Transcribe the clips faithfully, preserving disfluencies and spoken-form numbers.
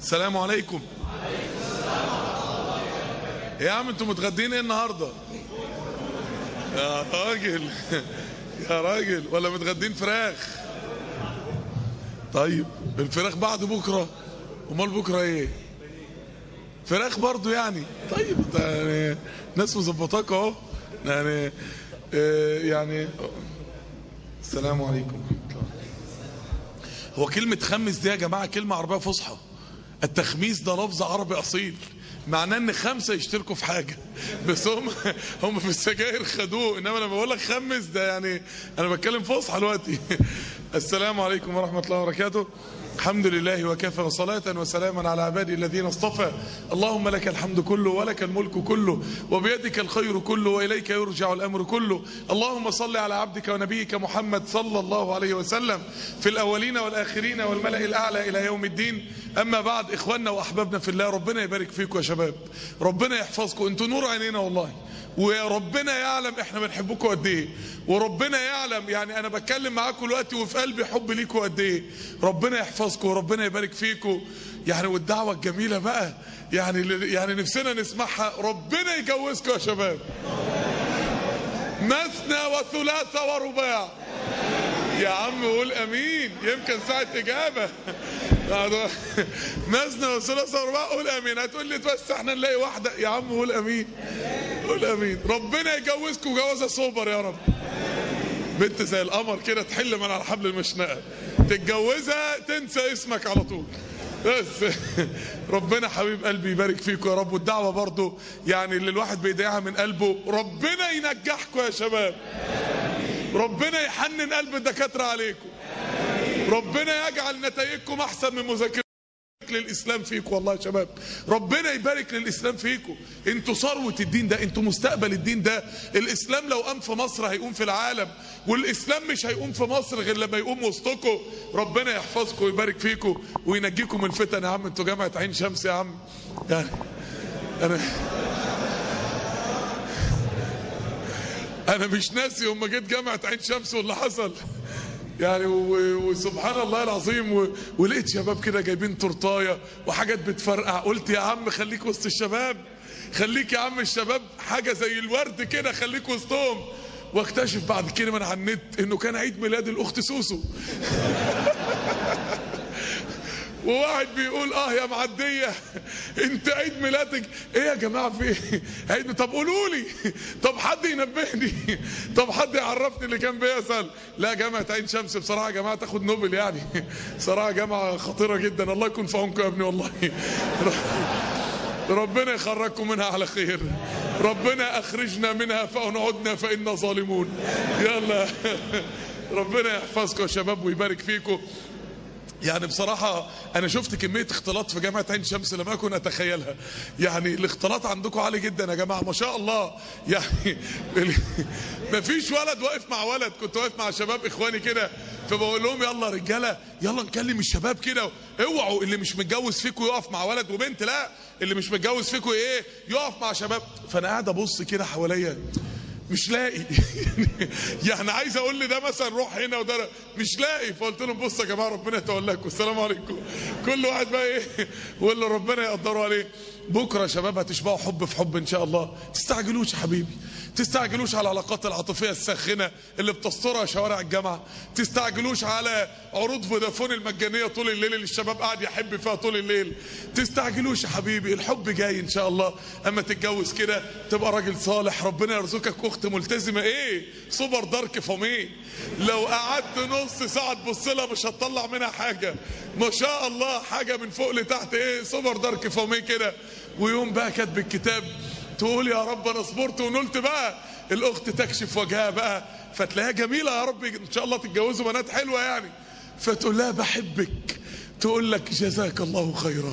السلام عليكم. يا عم انتوا متغدين ايه النهارده؟ يا راجل يا راجل، ولا متغدين فراخ؟ طيب الفراخ بعد بكره، امال بكره ايه؟ فراخ برضو يعني. طيب يعني ناس مظبطاك اهو يعني. اه يعني السلام عليكم. هو كلمة خمس دي يا جماعة كلمة عربية فصحى. التخميس ده لفظ عربي أصيل، معناه ان خمسة يشتركوا في حاجة، بس هم هم في السجاير خدوه، انما انا بقول لك خمس ده يعني انا بتكلم فصحى دلوقتي. السلام عليكم ورحمة الله وبركاته. الحمد لله وكفى، وصلاة وسلاما على عبادي الذين اصطفى. اللهم لك الحمد كله ولك الملك كله وبيدك الخير كله وإليك يرجع الأمر كله. اللهم صل على عبدك ونبيك محمد صلى الله عليه وسلم في الأولين والآخرين والملأ الأعلى إلى يوم الدين. أما بعد، إخواننا وأحبابنا في الله، ربنا يبارك فيكم يا شباب، ربنا يحفظكم، انتوا نور عينينا والله، وربنا يعلم احنا بنحبكم قد ايه، وربنا يعلم يعني انا بتكلم معاكم دلوقتي وفي قلبي حب ليكم قد ايه. ربنا يحفظكم وربنا يبارك فيكم يعني. والدعوه الجميله بقى يعني يعني نفسنا نسمعها، ربنا يجوزكم يا شباب، مثنى وثلاث ورباع. يا عم قول امين، يمكن ساعه اجابه. مثنى وثلاث ورباع، قول امين. هتقول لي بس احنا نلاقي واحده، يا عم قول امين، قول امين. ربنا يجوزكم جوازه سوبر يا رب، بنت زي القمر كده تحل من على حبل المشنقه، تتجوزها تنسى اسمك على طول. بس ربنا حبيب قلبي يبارك فيكم يا رب. والدعوه برضو يعني اللي الواحد بيدعيها من قلبه، ربنا ينجحكم يا شباب، ربنا يحنن قلب الدكاتره عليكم، ربنا يجعل نتائجكم احسن من مذاكرتكم للإسلام فيكم والله يا شباب، ربنا يبارك للإسلام فيكم. انتوا ثروة الدين ده، انتوا مستقبل الدين ده. الإسلام لو قام في مصر هيقوم في العالم، والإسلام مش هيقوم في مصر غير لما يقوم وسطكم. ربنا يحفظكم ويبارك فيكم وينجيكم من الفتن يا عم. انتوا جامعة عين شمس يا عم، يعني انا انا مش ناسي هم جيت جامعة عين شمس واللي حصل يعني. وسبحان الله العظيم، ولقيت شباب كده جايبين تورتايه وحاجات بتفرقع، قلت يا عم خليك وسط الشباب، خليك يا عم الشباب حاجه زي الورد كده، خليك وسطهم. واكتشف بعد كده من على النت انه كان عيد ميلاد الاخت سوسو. وواحد بيقول اه يا معديه انت عيد ميلادك ايه يا جماعه؟ في ايه عيد؟ طب قولوا لي، طب حد ينبهني، طب حد يعرفني اللي كان بيسال. لا جامعه عين شمس بصراحه يا جماعه تاخد نوبل يعني، صراحه جامعه خطيره جدا. الله يكون في عونكم يا ابني والله. ربنا يخرجكم منها على خير، ربنا اخرجنا منها فان عدنا فانا ظالمون. يلا ربنا يحفظكم يا شباب ويبارك فيكم. يعني بصراحة أنا شفت كمية اختلاط في جامعة عين شمس لم أكن أتخيلها. يعني الاختلاط عندكم عالي جدا يا جماعة ما شاء الله. يعني مفيش ولد واقف مع ولد، كنت واقف مع شباب إخواني كده فبقول لهم يلا رجالة يلا نكلم الشباب كده، اوعوا اللي مش متجوز فيكم يقف مع ولد وبنت، لا اللي مش متجوز فيكم إيه يقف مع شباب. فأنا قاعد أبص كده حواليا مش لاقي يعني عايز اقول لي ده مثلا روح هنا وده مش لاقي. فقلت لهم بصوا يا جماعه ربنا يتولاكم، السلام عليكم. كل واحد بقى ايه واللي ربنا يقدره عليه. بكره يا شباب هتشبعوا حب في حب ان شاء الله. تستعجلوش يا حبيبي، تستعجلوش على العلاقات العاطفيه الساخنه اللي بتسترها شوارع الجامعه، تستعجلوش على عروض فودافون المجانيه طول الليل اللي الشباب قاعد يحب فيها طول الليل، تستعجلوش يا حبيبي، الحب جاي ان شاء الله. اما تتجوز كده تبقى راجل صالح، ربنا يرزقك اخت ملتزمه ايه سوبر دارك فامي، لو قعدت نص ساعه تبص لها مش هتطلع منها حاجه، ما شاء الله حاجه من فوق لتحت ايه سوبر دارك فامي كده. ويوم بقى كاتب الكتاب تقول يا رب انا صبرت ونلت، بقى الاخت تكشف وجهها بقى فتلاقيها جميله، يا رب ان شاء الله تتجوزوا بنات حلوه يعني، فتقول لها بحبك، تقول لك جزاك الله خيرا.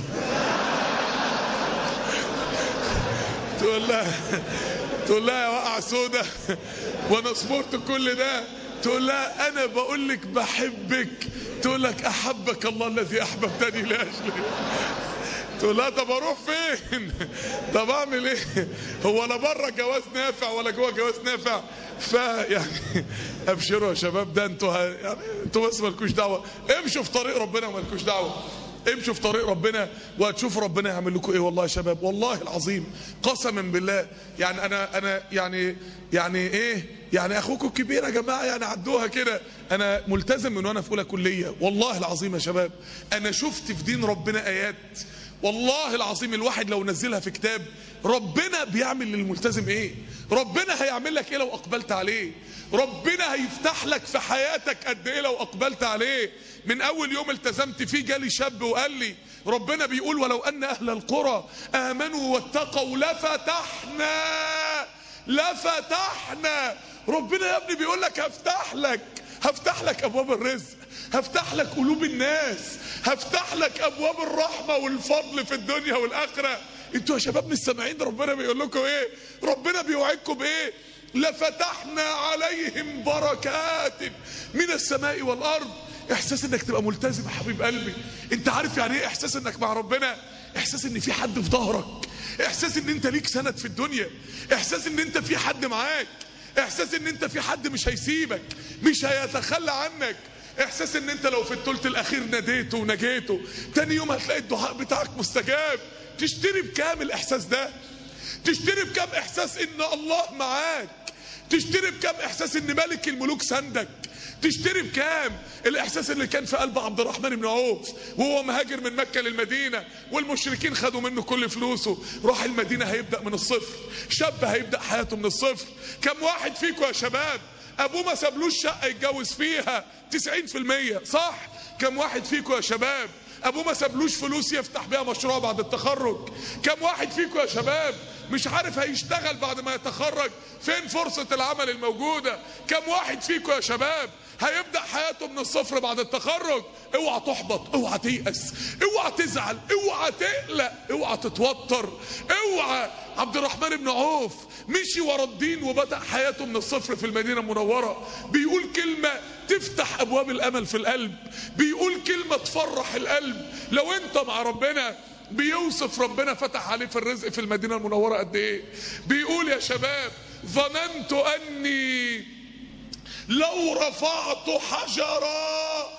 تقول لها تقول لها يا وقع سوده وانا صبرت كل ده، تقول لها انا بقول لك بحبك، تقول لك احبك الله الذي احببتني لاجله. تقول لها طب اروح فين؟ طب اعمل ايه؟ هو لا بره جواز نافع ولا جوه جواز نافع؟ فيعني ابشروا يا شباب، ده انتوا يعني انتوا بس مالكوش دعوه، امشوا في طريق ربنا ومالكوش دعوه. امشوا في طريق ربنا وهتشوفوا ربنا يعمل لكم ايه. والله يا شباب والله العظيم قسما بالله، يعني انا انا يعني يعني ايه يعني اخوكم الكبير يا جماعه، يعني عدوها كده. انا ملتزم من وانا في اولى كليه. والله العظيم يا شباب انا شفت في دين ربنا ايات والله العظيم الواحد لو نزلها في كتاب. ربنا بيعمل للملتزم ايه، ربنا هيعمل لك ايه لو اقبلت عليه، ربنا هيفتح لك في حياتك قد ايه لو اقبلت عليه. من اول يوم التزمت فيه جالي شاب وقال لي ربنا بيقول ولو ان اهل القرى امنوا واتقوا لفتحنا لفتحنا. ربنا يا ابني بيقول لك هفتح لك هفتح لك ابواب الرزق، هفتح لك قلوب الناس، هفتح لك ابواب الرحمه والفضل في الدنيا والاخره. انتوا يا شباب مش سامعين ربنا بيقول لكم ايه؟ ربنا بيوعدكم بايه؟ لفتحنا عليهم بركات من السماء والارض. احساس انك تبقى ملتزم يا حبيب قلبي. انت عارف يعني ايه احساس انك مع ربنا؟ احساس ان في حد في ظهرك، احساس ان انت ليك سند في الدنيا، احساس ان انت في حد معاك، احساس ان انت في حد مش هيسيبك مش هيتخلى عنك، احساس ان انت لو في الثلث الاخير ناديته ونجيته تاني يوم هتلاقي الدعاء بتاعك مستجاب. تشتري بكام الاحساس ده؟ تشتري بكام احساس ان الله معاك؟ تشتري بكام احساس ان ملك الملوك سندك؟ تشتري بكام الاحساس اللي كان في قلب عبد الرحمن بن عوف وهو مهاجر من مكة للمدينة والمشركين خدوا منه كل فلوسه، راح المدينة هيبدأ من الصفر، شاب هيبدأ حياته من الصفر. كم واحد فيكم يا شباب ابوه ما سابلوش شقة يتجوز فيها؟ تسعين في المية صح؟ كم واحد فيكم يا شباب ابوه ما سابلوش فلوس يفتح بيها مشروع بعد التخرج؟ كم واحد فيكم يا شباب مش عارف هيشتغل بعد ما يتخرج؟ فين فرصة العمل الموجودة؟ كم واحد فيكم يا شباب هيبدأ حياته من الصفر بعد التخرج؟ اوعى تحبط، اوعى تيأس، اوعى تزعل، اوعى تقلق، اوعى تتوتر، اوعى. عبد الرحمن بن عوف مشي ورا الدين وبدأ حياته من الصفر في المدينة المنورة. بيقول كلمة تفتح ابواب الامل في القلب، بيقول كلمة تفرح القلب. لو انت مع ربنا بيوصف ربنا فتح عليه في الرزق في المدينة المنورة قد ايه. بيقول يا شباب ظننت اني لو رفعت حجرا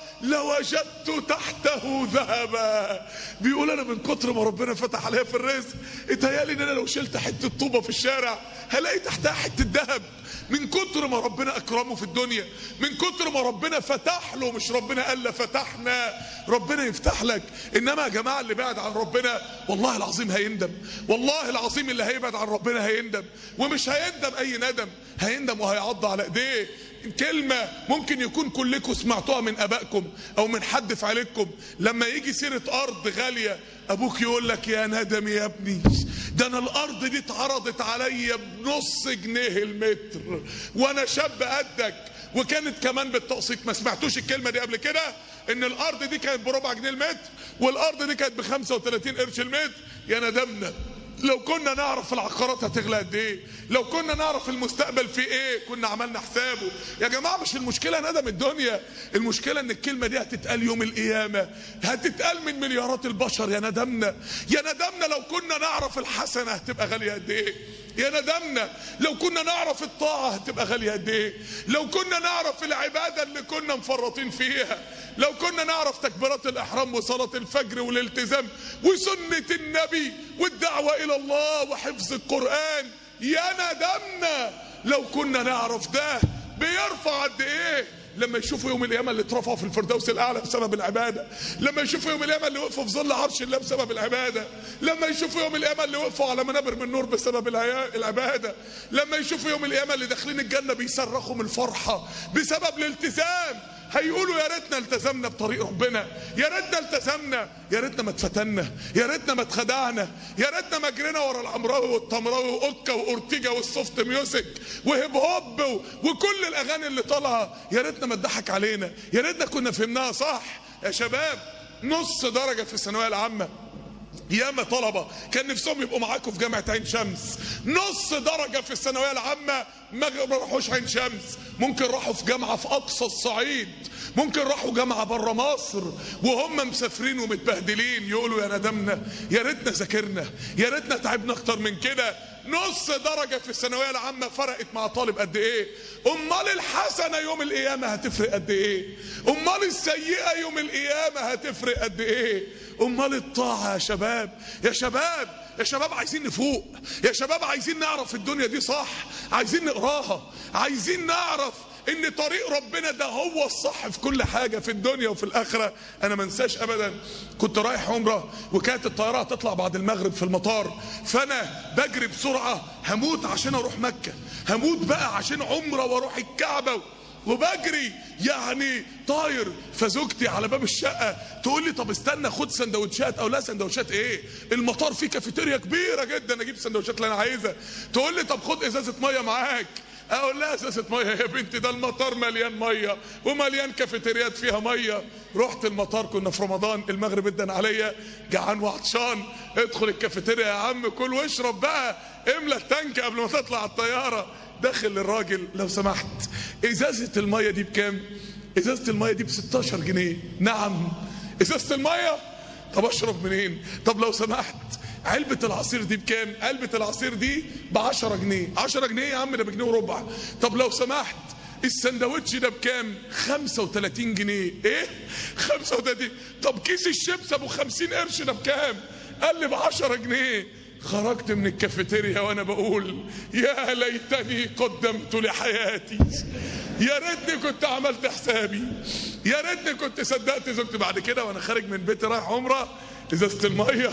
لوجدت تحته ذهبا. بيقول انا من كتر ما ربنا فتح عليا في الرزق اتهيالي ان انا لو شلت حته طوبه في الشارع هلاقي تحتها حته ذهب. من كتر ما ربنا اكرمه في الدنيا، من كتر ما ربنا فتح له، مش ربنا قال فتحنا، ربنا يفتح لك. انما يا جماعه اللي بعد عن ربنا والله العظيم هيندم، والله العظيم اللي هيبعد عن ربنا هيندم، ومش هيندم اي ندم، هيندم وهيعض على ايديه. كلمة ممكن يكون كلكم سمعتوها من ابائكم او من حد في عيلتكم، لما يجي سيرة ارض غالية ابوك يقول لك يا ندم يا ابني، ده انا الارض دي اتعرضت عليا بنص جنيه المتر وانا شاب قدك، وكانت كمان بالتقسيط. ما سمعتوش الكلمة دي قبل كده؟ ان الارض دي كانت بربع جنيه المتر والارض دي كانت بخمسة وثلاثين قرش المتر. يا ندمنا لو كنا نعرف العقارات هتغلى قد ايه، لو كنا نعرف المستقبل فيه ايه كنا عملنا حسابه. يا جماعه مش المشكله ندم الدنيا، المشكله ان الكلمه دي هتتقال يوم القيامه، هتتقال من مليارات البشر. يا ندمنا يا ندمنا لو كنا نعرف الحسنه هتبقى غاليه قد ايه، يا ندمنا لو كنا نعرف الطاعه هتبقى غاليه قد ايه، لو كنا نعرف العباده اللي كنا مفرطين فيها، لو كنا نعرف تكبيرات الاحرام وصلاه الفجر والالتزام وسنه النبي والدعوه الى الله وحفظ القران. يا ندمنا لو كنا نعرف ده بيرفع قد ايه. لما يشوفوا يوم القيامه اللي اترفعوا في الفردوس الاعلى بسبب العباده، لما يشوفوا يوم القيامه اللي وقفوا في ظل عرش الله بسبب العباده، لما يشوفوا يوم القيامه اللي وقفوا على منابر من نور بسبب العباده، لما يشوفوا يوم القيامه اللي داخلين الجنه بيصرخوا من الفرحه بسبب الالتزام، هيقولوا يا ريتنا التزمنا بطريق ربنا، يا ريتنا التزمنا، يا ريتنا ما اتفتنا، يا ريتنا ما اتخدعنا، يا ريتنا ما جرينا ورا العمراوي والتمراوي واوكا واورتيجا والسوفت ميوزك وهيب هوب وكل الاغاني اللي طالعه، يا ريتنا ما اتضحك علينا، يا ريتنا كنا فهمناها صح. يا شباب نص درجه في الثانويه العامه، ياما طلبه كان نفسهم يبقوا معاكم في جامعه عين شمس، نص درجه في الثانويه العامه ما راحوش عين شمس، ممكن راحوا في جامعه في اقصى الصعيد، ممكن راحوا جامعه بره مصر وهم مسافرين ومتبهدلين يقولوا يا ندمنا، يا ريتنا ذاكرنا، يا ريتنا تعبنا اكتر من كده. نص درجه في الثانويه العامه فرقت مع طالب قد ايه؟ امال الحسنه يوم القيامه هتفرق قد ايه؟ امال السيئه يوم القيامه هتفرق قد ايه؟ امال الطاعه يا شباب، يا شباب يا شباب عايزين نفوق، يا شباب عايزين نعرف الدنيا دي صح، عايزين نقراها، عايزين نعرف ان طريق ربنا ده هو الصح في كل حاجه في الدنيا وفي الاخره. انا ما انساش ابدا كنت رايح عمره وكانت الطياره هتطلع بعد المغرب في المطار، فانا بجري بسرعه هموت عشان اروح مكه، هموت بقى عشان عمره واروح الكعبه وبجري يعني طاير. فزوجتي على باب الشقه تقول لي طب استنى خد سندوتشات. او لا سندوتشات ايه؟ المطار فيه كافيتيريا كبيره جدا اجيب سندوتشات اللي انا عايزها. تقول لي طب خد ازازه ميه معاك. اقول لها ازازه ميه يا بنتي؟ ده المطار مليان ميه ومليان كافيتريات فيها ميه. رحت المطار كنا في رمضان، المغرب ادن عليا جعان وعطشان، ادخل الكافيتيريا يا عم كل واشرب بقى، املى التانك قبل ما تطلع الطياره. داخل للراجل لو سمحت ازازه الميه دي بكام؟ ازازه الميه دي ب ستاشر جنيه. نعم ازازه الميه؟ طب اشرب منين؟ طب لو سمحت علبة العصير دي بكام؟ علبة العصير دي ب عشرة جنيه. عشرة جنيه يا عم ده بجنيه وربع. طب لو سمحت السندوتش ده بكام؟ خمسة وتلاتين جنيه. ايه؟ خمسة وتلاتين؟ طب كيس الشيبس ابو خمسين قرش ده بكام؟ قال لي ب عشرة جنيه. خرجت من الكافيتيريا وانا بقول يا ليتني قدمت لحياتي، يا ريتني كنت عملت حسابي، يا ريتني كنت صدقت زوجتي. بعد كده وانا خارج من بيتي رايح عمره ازازه الميه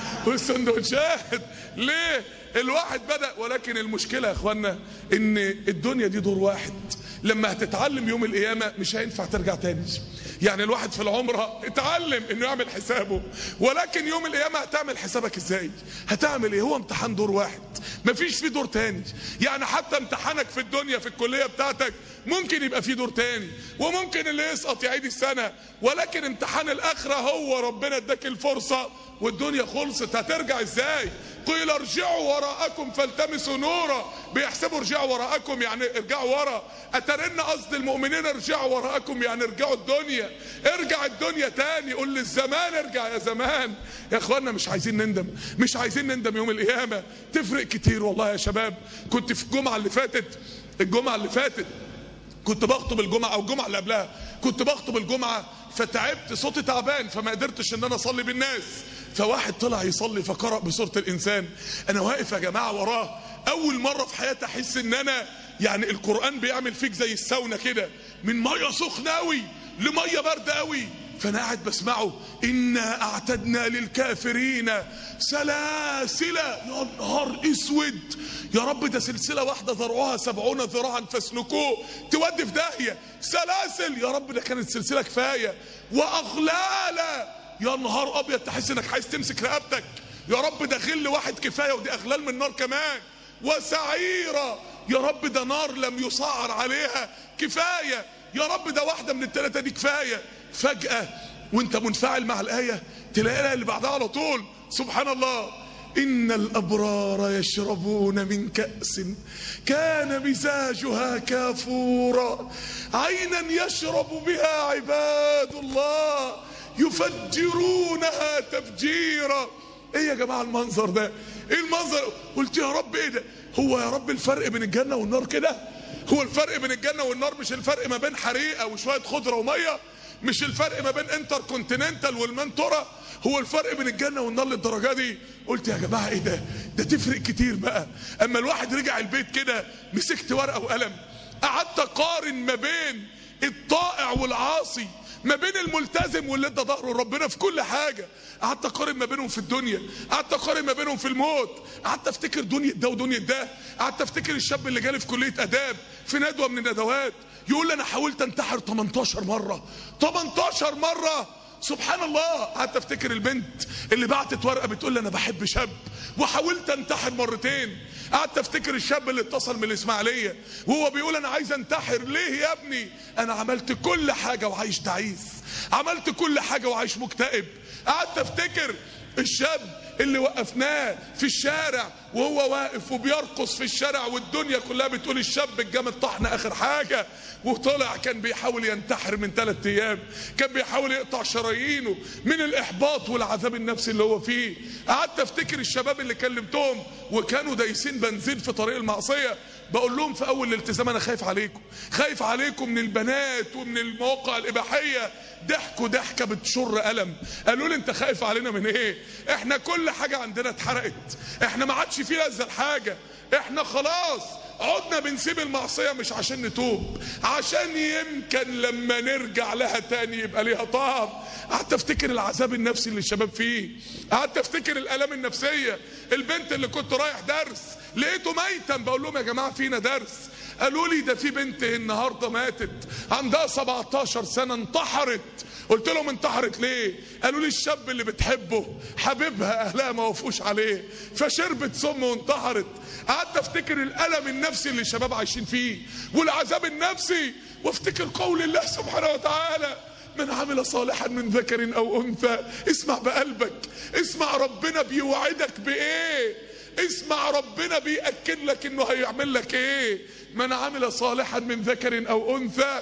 والسندوتشات. ليه؟ الواحد بدأ. ولكن المشكله يا اخوانا ان الدنيا دي دور واحد، لما هتتعلم يوم القيامه مش هينفع ترجع تاني. يعني الواحد في العمره اتعلم انه يعمل حسابه، ولكن يوم القيامه هتعمل حسابك ازاي؟ هتعمل ايه؟ هو امتحان دور واحد، مفيش فيه دور تاني. يعني حتى امتحانك في الدنيا في الكليه بتاعتك ممكن يبقى فيه دور تاني، وممكن اللي يسقط يعيد السنه، ولكن امتحان الاخره هو ربنا اداك الفرصه والدنيا خلصت. هترجع ازاي؟ قيل ارجعوا وراءكم فالتمسوا نورا. بيحسبوا ارجعوا وراءكم يعني ارجعوا ورا، اترن قصد المؤمنين ارجعوا وراءكم يعني ارجعوا الدنيا، ارجع الدنيا تاني. قول للزمان ارجع يا زمان. يا اخوانا مش عايزين نندم، مش عايزين نندم يوم القيامه. تفرق كتير والله يا شباب. كنت في الجمعه اللي فاتت الجمعه اللي فاتت كنت بخطب الجمعه او الجمعه اللي قبلها كنت بخطب الجمعه، فتعبت صوتي تعبان فما قدرتش ان انا اصلي بالناس. فواحد طلع يصلي فقرأ بسورة الانسان. انا واقف يا جماعه وراه، اول مره في حياتي احس ان انا يعني القرآن بيعمل فيك زي الساونا كده، من ميه سخنه قوي لميه بارده قوي. فانا قاعد بسمعه انا اعتدنا للكافرين سلاسل. يا نهار اسود، يا رب ده سلسله واحده ذرعها سبعون ذراعا فاسلكوه، تودي في داهيه. سلاسل يا رب ده كانت سلسله كفايه. واغلالا، يا نهار ابيض تحس انك عايز تمسك رقبتك. يا رب ده غل واحد كفايه ودي اغلال من نار كمان. وسعيره، يا رب ده نار لم يسعر عليها كفايه. يا رب ده واحده من الثلاثه دي كفايه. فجاه وانت منفعل مع الايه تلاقي الايه اللي بعدها على طول سبحان الله، ان الابرار يشربون من كأس كان مزاجها كافورا عينا يشرب بها عباد الله يفجرونها تفجيرا. ايه يا جماعه المنظر ده؟ ايه المنظر؟ قلت يا رب ايه ده؟ هو يا رب الفرق بين الجنه والنار كده؟ هو الفرق بين الجنه والنار مش الفرق ما بين حريقه وشويه خضره وميه؟ مش الفرق ما بين انتر كونتيننتال والمنتورة؟ هو الفرق بين الجنه والنار للدرجه دي؟ قلت يا جماعه ايه ده؟ ده تفرق كتير بقى. اما الواحد رجع البيت كده مسكت ورقه وقلم، قعدت اقارن ما بين الطائع والعاصي، ما بين الملتزم واللي ادى ظهره لربنا في كل حاجه. قعدت اقارن ما بينهم في الدنيا، قعدت اقارن ما بينهم في الموت، قعدت افتكر دنيا ده ودنيا ده. قعدت افتكر الشاب اللي جالي في كليه اداب في ندوه من الندوات يقول لي انا حاولت انتحر تمنتاشر مره. تمنتاشر مره سبحان الله. قعدت افتكر البنت اللي بعتت ورقه بتقول لي انا بحب شاب وحاولت انتحر مرتين. قعدت افتكر الشاب اللي اتصل من الاسماعيليه وهو بيقول انا عايز انتحر. ليه يا ابني؟ انا عملت كل حاجه وعايش تعيس، عملت كل حاجه وعايش مكتئب. قعدت افتكر الشاب اللي وقفناه في الشارع وهو واقف وبيرقص في الشارع والدنيا كلها بتقول الشاب الجامد طحن اخر حاجة، وطلع كان بيحاول ينتحر من ثلاث ايام، كان بيحاول يقطع شرايينه من الاحباط والعذاب النفسي اللي هو فيه. قعدت افتكر الشباب اللي كلمتهم وكانوا دايسين بنزين في طريق المعصية، بقول لهم في اول الالتزام انا خايف عليكم، خايف عليكم من البنات ومن المواقع الاباحيه. ضحكوا ضحكه بتشر الم، قالوا لي انت خايف علينا من ايه؟ احنا كل حاجه عندنا اتحرقت، احنا ما عادش في لذه الحاجه، احنا خلاص عدنا بنسيب المعصيه مش عشان نتوب، عشان يمكن لما نرجع لها تاني يبقى ليها طعم. قعدت افتكر العذاب النفسي اللي الشباب فيه، قعدت افتكر الالام النفسيه. البنت اللي كنت رايح درس لقيته ميتا، بقول لهم يا جماعه فينا درس، قالوا لي ده في بنت النهارده ماتت عندها سبعتاشر سنه انتحرت. قلت لهم انتحرت ليه؟ قالوا لي الشاب اللي بتحبه حبيبها اهلها ما وافقوش عليه فشربت سم وانتحرت. قعدت افتكر الالم النفسي اللي الشباب عايشين فيه والعذاب النفسي، وافتكر قول الله سبحانه وتعالى من عمل صالحا من ذكر او انثى. اسمع بقلبك، اسمع ربنا بيوعدك بايه، اسمع ربنا بيأكد لك انه هيعمل لك ايه. من عمل صالحا من ذكر او انثى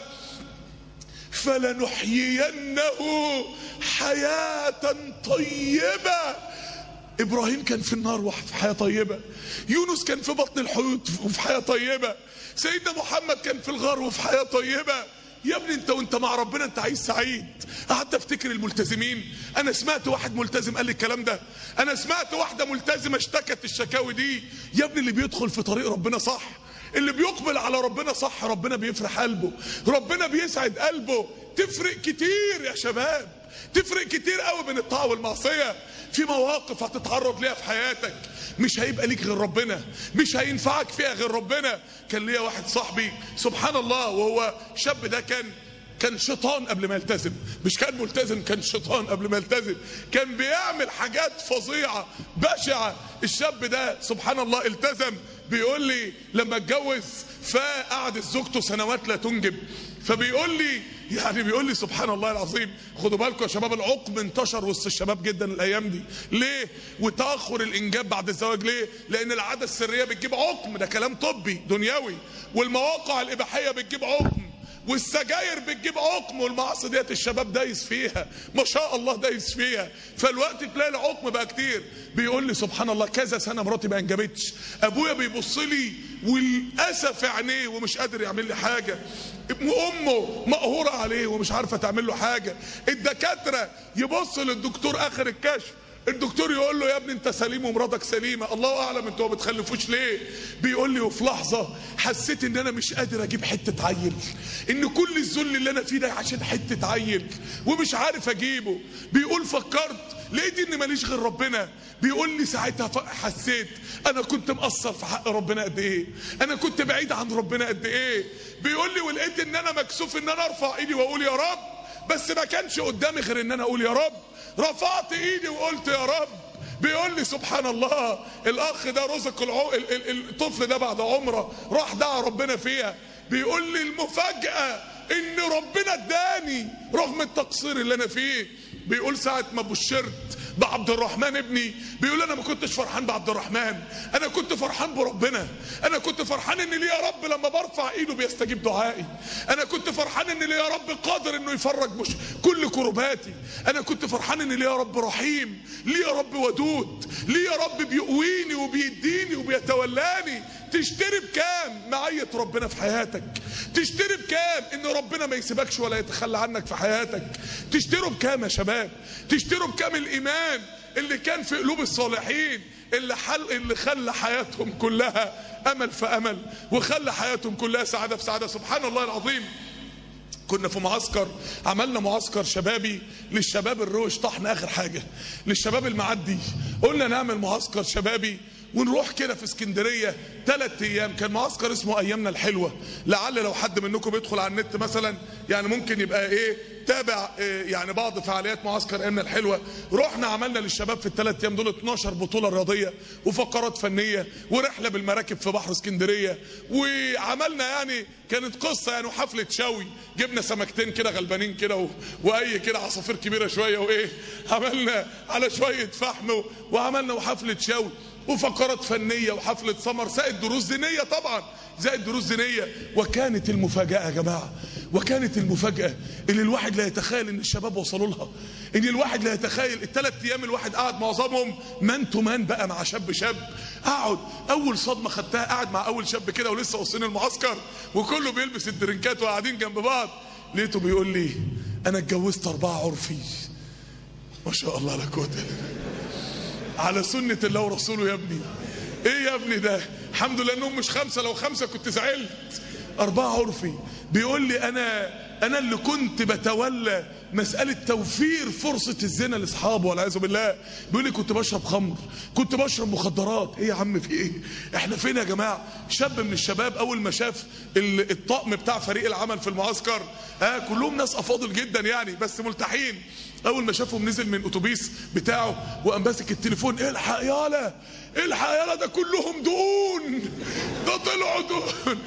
فلنحيينه حياة طيبة. ابراهيم كان في النار وفي حياة طيبة، يونس كان في بطن الحوت وفي حياة طيبة، سيدنا محمد كان في الغار وفي حياة طيبة. يا ابني انت وانت مع ربنا انت عايز سعيد. قعدت افتكر الملتزمين، انا سمعت واحد ملتزم قال لي الكلام ده، انا سمعت واحده ملتزمه اشتكت الشكاوي دي. يا ابني اللي بيدخل في طريق ربنا صح، اللي بيقبل على ربنا صح، ربنا بيفرح قلبه، ربنا بيسعد قلبه. تفرق كتير يا شباب، تفرق كتير قوي بين الطاعه والمعصيه. في مواقف هتتعرض ليها في حياتك مش هيبقى ليك غير ربنا، مش هينفعك فيها غير ربنا. كان ليا واحد صاحبي سبحان الله، وهو شاب ده كان كان شيطان قبل ما يلتزم، مش كان ملتزم، كان شيطان قبل ما يلتزم، كان بيعمل حاجات فظيعه بشعه. الشاب ده سبحان الله التزم. بيقول لي لما اتجوز فقعدت زوجته سنوات لا تنجب، فبيقول لي يعني بيقول لي سبحان الله العظيم، خدوا بالكم يا شباب العقم انتشر وسط الشباب جدا الايام دي. ليه؟ وتاخر الانجاب بعد الزواج ليه؟ لان العاده السريه بتجيب عقم، ده كلام طبي دنيوي، والمواقع الاباحيه بتجيب عقم، والسجاير بتجيب عقم، والمعاصي ديت الشباب دايس فيها ما شاء الله دايس فيها، فالوقت تلاقي العقم بقى كتير. بيقول لي سبحان الله كذا سنه مراتي ما انجبتش، ابويا بيبص لي والاسف عينيه ومش قادر يعمل لي حاجه، امه مقهوره عليه ومش عارفه تعمل له حاجه، الدكاتره يبص للدكتور اخر الكشف الدكتور يقول له يا ابني انت سليم ومراتك سليمه، الله اعلم انتوا ما بتخلفوش ليه. بيقول لي وفي لحظه حسيت ان انا مش قادر اجيب حته عيل، ان كل الذل اللي انا فيه ده عشان حته عيل ومش عارف اجيبه. بيقول فكرت لقيت ان ماليش غير ربنا. بيقول لي ساعتها حسيت انا كنت مقصر في حق ربنا قد ايه، انا كنت بعيد عن ربنا قد ايه. بيقول لي ولقيت ان انا مكسوف ان انا ارفع ايدي واقول يا رب، بس ما كانش قدامي غير ان انا اقول يا رب. رفعت ايدي وقلت يا رب. بيقول لي سبحان الله الاخ ده رزق العو... الطفل ده بعد عمره راح دعا ربنا فيها. بيقول لي المفاجأة ان ربنا اداني رغم التقصير اللي انا فيه. بيقول ساعة ما بشرت بعبد الرحمن ابني، بيقول انا ما كنتش فرحان بعبد الرحمن، انا كنت فرحان بربنا، انا كنت فرحان ان لي يا رب لما برفع ايده بيستجيب دعائي، انا كنت فرحان ان لي يا رب قادر انه يفرج مش كل كرباتي، انا كنت فرحان ان لي يا رب رحيم، لي يا رب ودود، لي يا رب بيقويني وبيديني وبيتولاني. تشتري بكام معية ربنا في حياتك؟ تشتري بكام ان ربنا ما يسيبكش ولا يتخلى عنك في حياتك؟ تشتروا بكام يا شباب؟ تشتروا بكام الايمان اللي كان في قلوب الصالحين اللي حل اللي خلى حياتهم كلها امل في امل وخلى حياتهم كلها سعاده في سعاده؟ سبحان الله العظيم. كنا في معسكر، عملنا معسكر شبابي للشباب الروش طحن اخر حاجه، للشباب المعدي. قلنا نعمل معسكر شبابي ونروح كده في اسكندريه ثلاث ايام. كان معسكر اسمه ايامنا الحلوه، لعل لو حد منكم بيدخل على النت مثلا يعني ممكن يبقى ايه بتتابع يعني بعض فعاليات معسكر ايامنا الحلوه، رحنا عملنا للشباب في الثلاث ايام دول اتناشر بطوله رياضيه وفقرات فنيه ورحله بالمراكب في بحر اسكندريه، وعملنا يعني كانت قصه يعني وحفله شوي، جبنا سمكتين كده غلبانين كده و... واي كده عصافير كبيره شويه وايه، عملنا على شويه فحم وعملنا وحفله شوي وفقرات فنيه وحفله سمر زائد دروس دينيه طبعا، زائد دروس دينيه. وكانت المفاجاه يا جماعه، وكانت المفاجاه اللي الواحد لا يتخيل ان الشباب وصلوا لها، ان الواحد لا يتخيل الثلاث ايام الواحد قاعد معظمهم مان تو مان بقى مع شاب شاب. اقعد اول صدمه خدتها قاعد مع اول شاب كده ولسه وصلنا المعسكر وكله بيلبس الدرنكات وقاعدين جنب بعض، لقيته بيقول لي انا اتجوزت اربعه عرفي. ما شاء الله لا قوه على سنه الله ورسوله. يا ابني ايه يا ابني ده؟ الحمد لله انهم مش خمسه، لو خمسه كنت زعلت. اربعه عرفي. بيقول لي انا انا اللي كنت بتولى مساله توفير فرصه الزنا لاصحابه والعياذ بالله. بيقول لي كنت بشرب خمر، كنت بشرب مخدرات. ايه يا عم في ايه؟ احنا فين يا جماعه؟ شاب من الشباب اول ما شاف الطقم بتاع فريق العمل في المعسكر، ها كلهم ناس افاضل جدا يعني بس ملتحين، اول ما شافهم نزل من الاتوبيس بتاعه وقام ماسك التليفون، الحق يالا الحق يالا ده كلهم دقون، ده طلعوا دقون.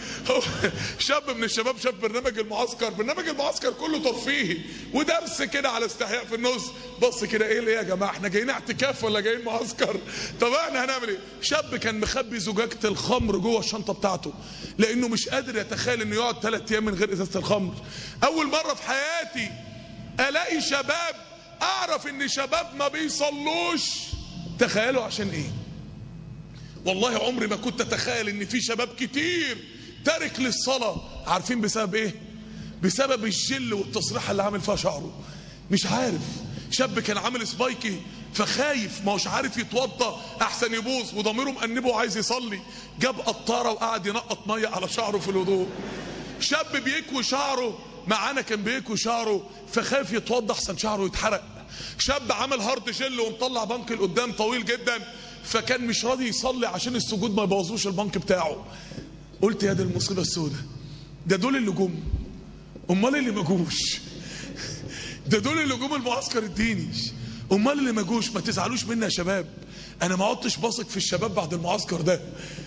شاب من الشباب شاف برنامج المعسكر، برنامج المعسكر كله ترفيهي ودرس كده على استحياء في النص، بص كده ايه اللي يا جماعه احنا جايين اعتكاف ولا جايين معسكر؟ طب احنا هنعمل ايه؟ شاب كان مخبي زجاجه الخمر جوه الشنطه بتاعته لانه مش قادر يتخيل انه يقعد ثلاث ايام من غير ازازه الخمر. اول مره في حياتي الاقي شباب اعرف ان شباب ما بيصلوش. تخيلوا عشان ايه؟ والله عمري ما كنت اتخيل ان في شباب كتير تارك للصلاه. عارفين بسبب ايه؟ بسبب الجل والتصريحه اللي عامل فيها شعره. مش عارف، شاب كان عامل سبايكي فخايف ما هوش عارف يتوضى احسن يبوظ وضميره مأنبه وعايز يصلي، جاب قطاره وقعد ينقط ميه على شعره في الوضوء. شاب بيكوي شعره معانا كان بيكوي شعره فخايف يتوضى احسن شعره يتحرق. شاب عمل هارد جل ومطلع بنك لقدام طويل جدا فكان مش راضي يصلي عشان السجود ما يبوظوش البنك بتاعه. قلت يا دي المصيبه السوداء، ده دول اللي جم، امال اللي ما جوش؟ ده دول اللي جم المعسكر الديني، امال اللي ما جوش؟ ما تزعلوش مني يا شباب، انا ما عدتش باثق في الشباب بعد المعسكر ده.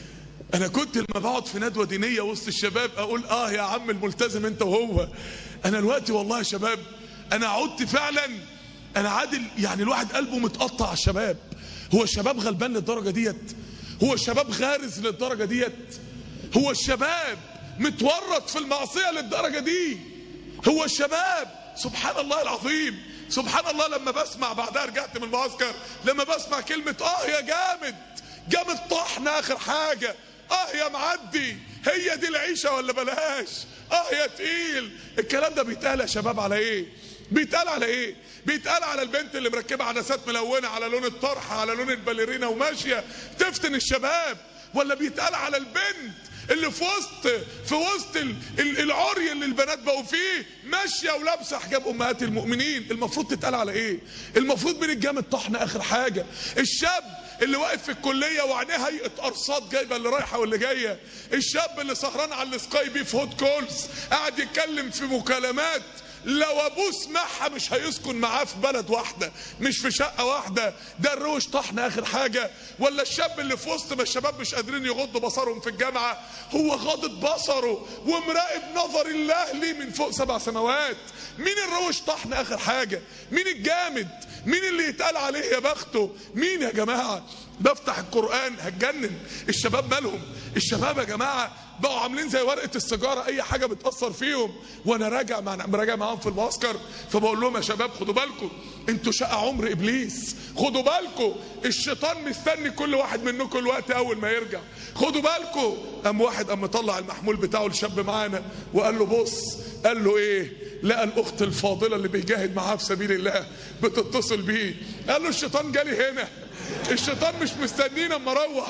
انا كنت لما بقعد في ندوه دينيه وسط الشباب اقول اه يا عم الملتزم انت وهو. انا دلوقتي والله يا شباب انا عدت فعلا انا عادل يعني الواحد قلبه متقطع على الشباب. هو الشباب غلبان للدرجه ديت؟ هو الشباب غارز للدرجه ديت؟ هو الشباب متورط في المعصيه للدرجه دي؟ هو الشباب سبحان الله العظيم سبحان الله لما بسمع بعدها رجعت من المعسكر لما بسمع كلمه اه يا جامد جامد طحن اخر حاجه، اه يا معدي هي دي العيشه ولا بلاش، اه يا تقيل. الكلام ده بيتقال يا شباب على ايه؟ بيتقال على ايه؟ بيتقال على البنت اللي مركبه عدسات ملونه على لون الطرحه على لون الباليرينا وماشيه تفتن الشباب، ولا بيتقال على البنت اللي في وسط في وسط العري اللي البنات بقوا فيه ماشيه ولابسه حجاب امهات المؤمنين؟ المفروض تتقال على ايه؟ المفروض من الجامد طحن اخر حاجه. الشاب اللي واقف في الكليه وعينيه هيئه ارصاد جايبه اللي رايحه واللي جايه، الشاب اللي سهران على السكاي بي في هوت كولز قاعد يتكلم في مكالمات لو ابوه سمعها مش هيسكن معاه في بلد واحده مش في شقه واحده، ده الروش طحن اخر حاجه. ولا الشاب اللي في وسط ما الشباب مش قادرين يغضوا بصرهم في الجامعه هو غاضض بصره ومراقب نظر الله ليه من فوق سبع سماوات. مين الروش طحن اخر حاجه؟ مين الجامد؟ مين اللي يتقال عليه يا بخته؟ مين يا جماعه؟ بفتح القرآن هتجنن. الشباب مالهم؟ الشباب يا جماعه بقوا عاملين زي ورقه السيجاره اي حاجه بتاثر فيهم. وانا راجع مع راجع معاهم في المعسكر فبقول لهم يا شباب خدوا بالكم انتوا شقه عمر ابليس، خدوا بالكم الشيطان مستني كل واحد منكم الوقت اول ما يرجع، خدوا بالكم. قام واحد قام مطلع المحمول بتاعه الشاب معانا وقال له بص، قال له ايه؟ لقى الاخت الفاضله اللي بيجاهد معاها في سبيل الله بتتصل بيه، قال له الشيطان جالي هنا، الشيطان مش مستنينا اما اروح.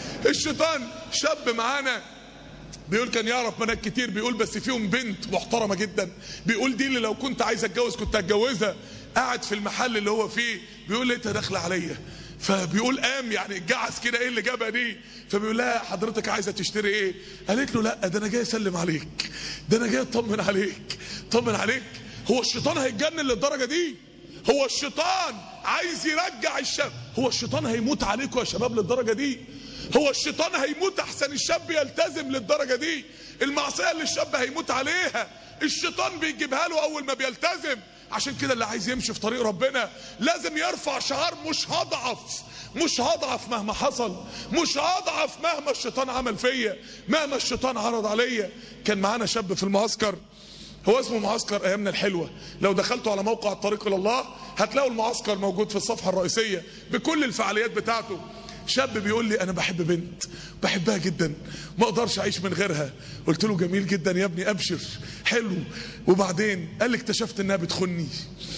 الشيطان شاب معانا بيقول كان يعرف بنات كتير، بيقول بس فيهم بنت محترمه جدا، بيقول دي اللي لو كنت عايز اتجوز كنت هتجوزها. قاعد في المحل اللي هو فيه بيقول لقيتها داخله عليا، فبيقول قام يعني اتجعس كده ايه اللي جابها دي؟ فبيقول لها حضرتك عايزه تشتري ايه؟ قالت له لا ده انا جاي اسلم عليك، ده انا جاي اطمن عليك. طمن عليك؟ هو الشيطان هيتجنن للدرجه دي؟ هو الشيطان عايز يرجع الشاب؟ هو الشيطان هيموت عليكم يا شباب للدرجه دي؟ هو الشيطان هيموت احسن الشاب يلتزم للدرجه دي؟ المعصيه اللي الشاب هيموت عليها الشيطان بيجيبها له اول ما بيلتزم. عشان كده اللي عايز يمشي في طريق ربنا لازم يرفع شعار مش هضعف، مش هضعف مهما حصل، مش هضعف مهما الشيطان عمل فيا، مهما الشيطان عرض عليا. كان معانا شاب في المعسكر، هو اسمه معسكر ايامنا الحلوه، لو دخلتوا على موقع الطريق الى الله هتلاقوا المعسكر موجود في الصفحه الرئيسيه بكل الفعاليات بتاعته. شاب بيقول لي انا بحب بنت بحبها جدا ما اقدرش اعيش من غيرها. قلت له جميل جدا يا ابني ابشر حلو، وبعدين قال لي اكتشفت انها بتخوني.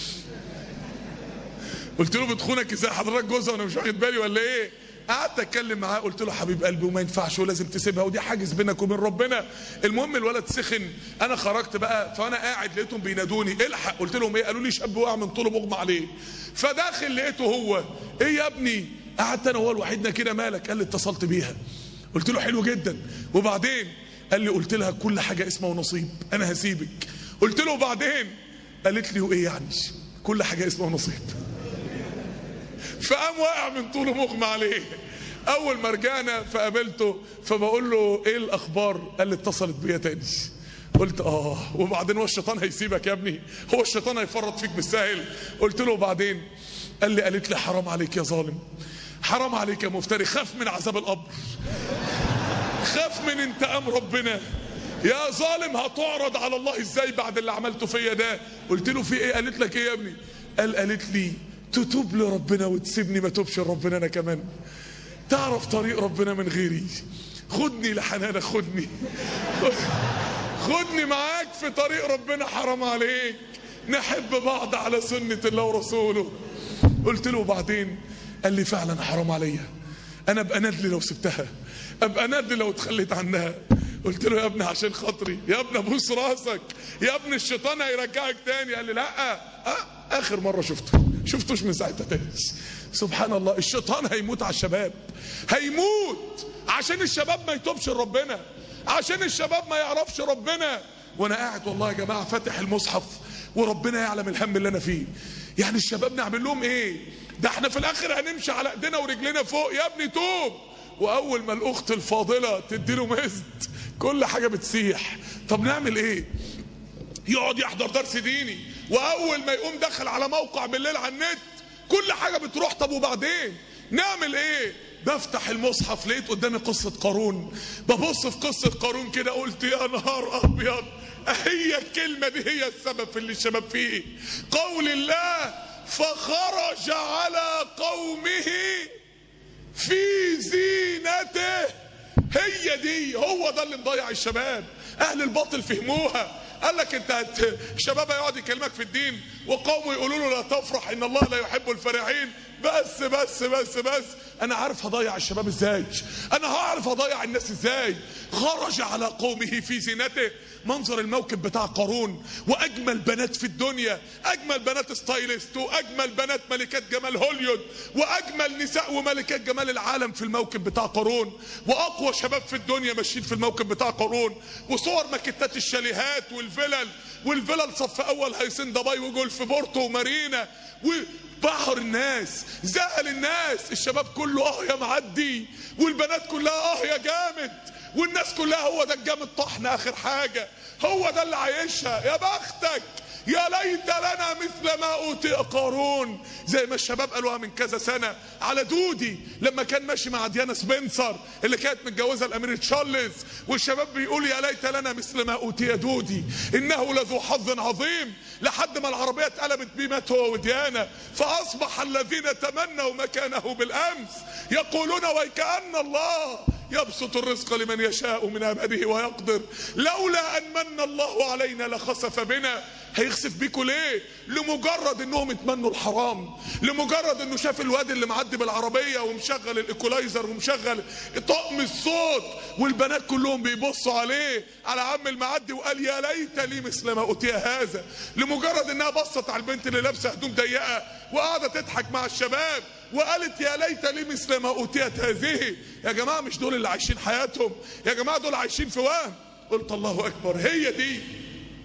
قلت له بتخونك ازاي حضرتك جوزها وانا مش واخد بالي ولا ايه؟ قعدت اتكلم معاه قلت له حبيب قلبي وما ينفعش ولازم تسيبها ودي حاجز بينك وبين ربنا. المهم الولد سخن، انا خرجت بقى فانا قاعد لقيتهم بينادوني الحق. قلت لهم ايه؟ قالوا لي شاب وقع من طوله مغمى عليه. فداخل لقيته هو ايه يا ابني؟ قعدت انا وهو لوحدنا كده مالك؟ قال لي اتصلت بيها. قلت له حلو جدا وبعدين؟ قال لي قلت لها كل حاجه اسمه ونصيب انا هسيبك. قلت له وبعدين؟ قالت لي وايه يعني كل حاجه اسمه ونصيب؟ فقام واقع من طوله مغمى عليه. اول ما رجعنا فقابلته فبقول له ايه الاخبار؟ قال لي اتصلت بيا تاني. قلت اه وبعدين هو الشيطان هيسيبك يا ابني؟ هو الشيطان هيفرط فيك بالسهل؟ قلت له وبعدين؟ قال لي قالت لي حرام عليك يا ظالم، حرام عليك يا مفتري، خاف من عذاب القبر، خاف من انتقام ربنا، يا ظالم هتعرض على الله ازاي بعد اللي عملته فيا ده؟ قلت له في ايه؟ قالت لك ايه يا ابني؟ قال قالت لي تتوب لربنا وتسيبني ما توبش لربنا انا كمان، تعرف طريق ربنا من غيري، خدني لحنانك، خدني خدني معاك في طريق ربنا، حرام عليك، نحب بعض على سنة الله ورسوله. قلت له وبعدين؟ قال لي فعلا حرام عليا، انا ابقى ندلي لو سبتها، ابقى ندلي لو اتخليت عنها. قلت له يا ابني عشان خاطري يا ابني ابوس راسك يا ابني الشيطان هيرجعك تاني. قال لي لا أه اخر مره شفته شفتوش من ساعتها تاني. سبحان الله الشيطان هيموت على الشباب، هيموت عشان الشباب ما يتوبش لربنا، عشان الشباب ما يعرفش ربنا. وانا قاعد والله يا جماعه فاتح المصحف وربنا يعلم الهم اللي انا فيه. يعني الشباب نعمل لهم ايه؟ ده احنا في الاخر هنمشي على ايدينا ورجلينا فوق. يا ابني توب. واول ما الاخت الفاضله تديله مزد كل حاجه بتسيح. طب نعمل ايه؟ يقعد يحضر درس ديني واول ما يقوم دخل على موقع بالليل على النت كل حاجه بتروح. طب وبعدين نعمل ايه؟ بفتح المصحف لقيت قدامي قصه قارون، ببص في قصه قارون كده قلت يا نهار ابيض، هي الكلمه دي هي السبب في اللي الشباب فيه. قول الله فخرج على قومه في زينته، هي دي، هو ده اللي مضيع الشباب. اهل الباطل فهموها، قال لك انت الشباب هيقعد يكلمك في الدين وقومه يقولوا له لا تفرح ان الله لا يحب الفرحين. بس بس بس بس انا عارف هضيع الشباب ازاي، انا هعرف هضيع الناس ازاي. خرج على قومه في زينته، منظر الموكب بتاع قارون واجمل بنات في الدنيا، اجمل بنات ستايلست واجمل بنات ملكات جمال هوليود واجمل نساء وملكات جمال العالم في الموكب بتاع قارون، واقوى شباب في الدنيا ماشيين في الموكب بتاع قارون، وصور ماكيتات الشاليهات والفلل والفلل صف اول هيسن دبي وجولف بورتو ومارينا وبحر الناس، زهل الناس. الشباب كله اه يا معدي، والبنات كلها اه يا جامد، والناس كلها هو ده الجامد طحن اخر حاجه، هو ده اللي عايشها. يا بختك، يا ليت لنا مثل ما اوتي قارون. زي ما الشباب قالوها من كذا سنه على دودي لما كان ماشي مع ديانا سبنسر اللي كانت متجوزه الامير تشارلز، والشباب بيقول يا ليت لنا مثل ما اوتي دودي انه لذو حظ عظيم، لحد ما العربيه اتقلبت بيه مات هو وديانا، فاصبح الذين تمنوا مكانه بالامس يقولون ويكأن الله يبسط الرزق لمن يشاء من عباده ويقدر لولا ان من الله علينا لخسف بنا. هيخسف بيكوا ليه؟ لمجرد انهم اتمنوا الحرام، لمجرد انه شاف الواد اللي معدي بالعربيه ومشغل الايكولايزر ومشغل طقم الصوت والبنات كلهم بيبصوا عليه على عم المعدي وقال يا ليت لي مثل ما اوتي هذا، لمجرد انها بصت على البنت اللي لابسه هدوم ضيقه وقاعده تضحك مع الشباب وقالت يا ليت لي مثل ما اوتيت هذه. يا جماعه مش دول اللي عايشين حياتهم، يا جماعه دول عايشين في وهم. قلت الله اكبر، هي دي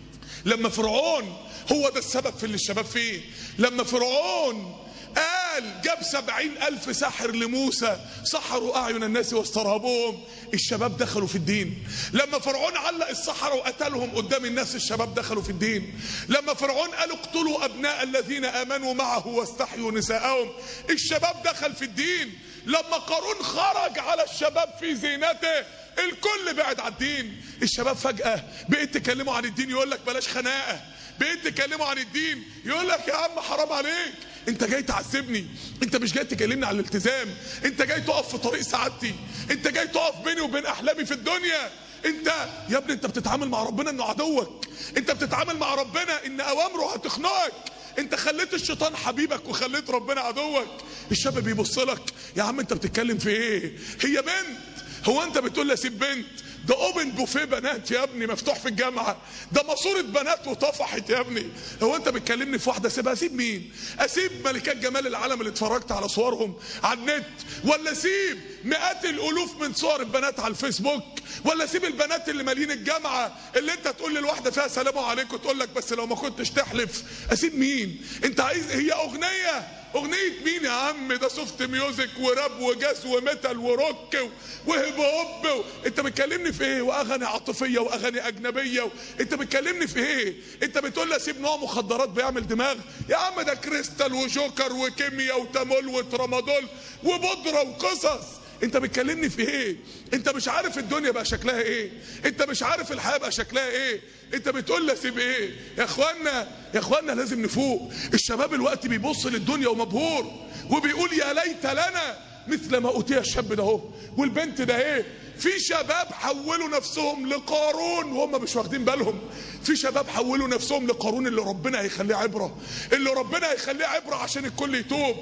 لما فرعون، هو ده السبب في اللي الشباب فيه، لما فرعون قال جاب سبعين ألف ساحر لموسى سحروا أعين الناس واسترهبوهم، الشباب دخلوا في الدين. لما فرعون علق السحرة وقتلهم قدام الناس، الشباب دخلوا في الدين. لما فرعون قال اقتلوا أبناء الذين آمنوا معه واستحيوا نساءهم، الشباب دخل في الدين. لما قارون خرج على الشباب في زينته، الكل بعد عن الدين. الشباب فجأة بقيت تكلموا عن الدين يقول لك بلاش خناقة، بقيت تكلموا عن الدين يقول لك يا عم حرام عليك، انت جاي تعذبني، انت مش جاي تكلمني عن الالتزام، انت جاي تقف في طريق سعادتي، انت جاي تقف بيني وبين احلامي في الدنيا. انت يا ابني انت بتتعامل مع ربنا انه عدوك، انت بتتعامل مع ربنا ان اوامره هتخنقك، انت خليت الشيطان حبيبك وخليت ربنا عدوك. الشاب بيبص لك يا عم انت بتتكلم في ايه؟ هي بنت، هو انت بتقول لي اسيب بنت؟ ده اوبن بوفيه بنات يا ابني مفتوح في الجامعه، ده ماسوره بنات وطفحت يا ابني. هو انت بتكلمني في واحده اسيبها؟ اسيب مين؟ اسيب ملكات جمال العالم اللي اتفرجت على صورهم على النت، ولا اسيب مئات الالوف من صور البنات على الفيسبوك، ولا اسيب البنات اللي مالين الجامعه اللي انت تقول للواحده فيها سلام عليكم تقول لك بس لو ما كنتش تحلف؟ اسيب مين؟ انت عايز هي اغنيه اغنيه مين يا عم؟ ده سوفت ميوزك وراب وجاز وميتال وروك وهيب هوب، انت بتكلمني في ايه؟ واغاني عاطفيه واغاني اجنبيه و... انت بتكلمني في ايه؟ انت بتقول لي اسيب نوع مخدرات بيعمل دماغ؟ يا عم ده كريستال وجوكر وكيمياء وتامول وترامادول وبودره وقصص، انت بتكلمني في ايه؟ انت مش عارف الدنيا بقى شكلها ايه؟ انت مش عارف الحياه بقى شكلها ايه؟ انت بتقول لي اسيب ايه؟ يا اخوانا يا اخوانا لازم نفوق. الشباب الوقت بيبص للدنيا ومبهور وبيقول يا ليت لنا مثل ما اوتي الشاب ده اهو والبنت ده ايه. في شباب حولوا نفسهم لقارون وهم مش واخدين بالهم، في شباب حولوا نفسهم لقارون اللي ربنا هيخليه عبره، اللي ربنا هيخليه عبره عشان الكل يتوب.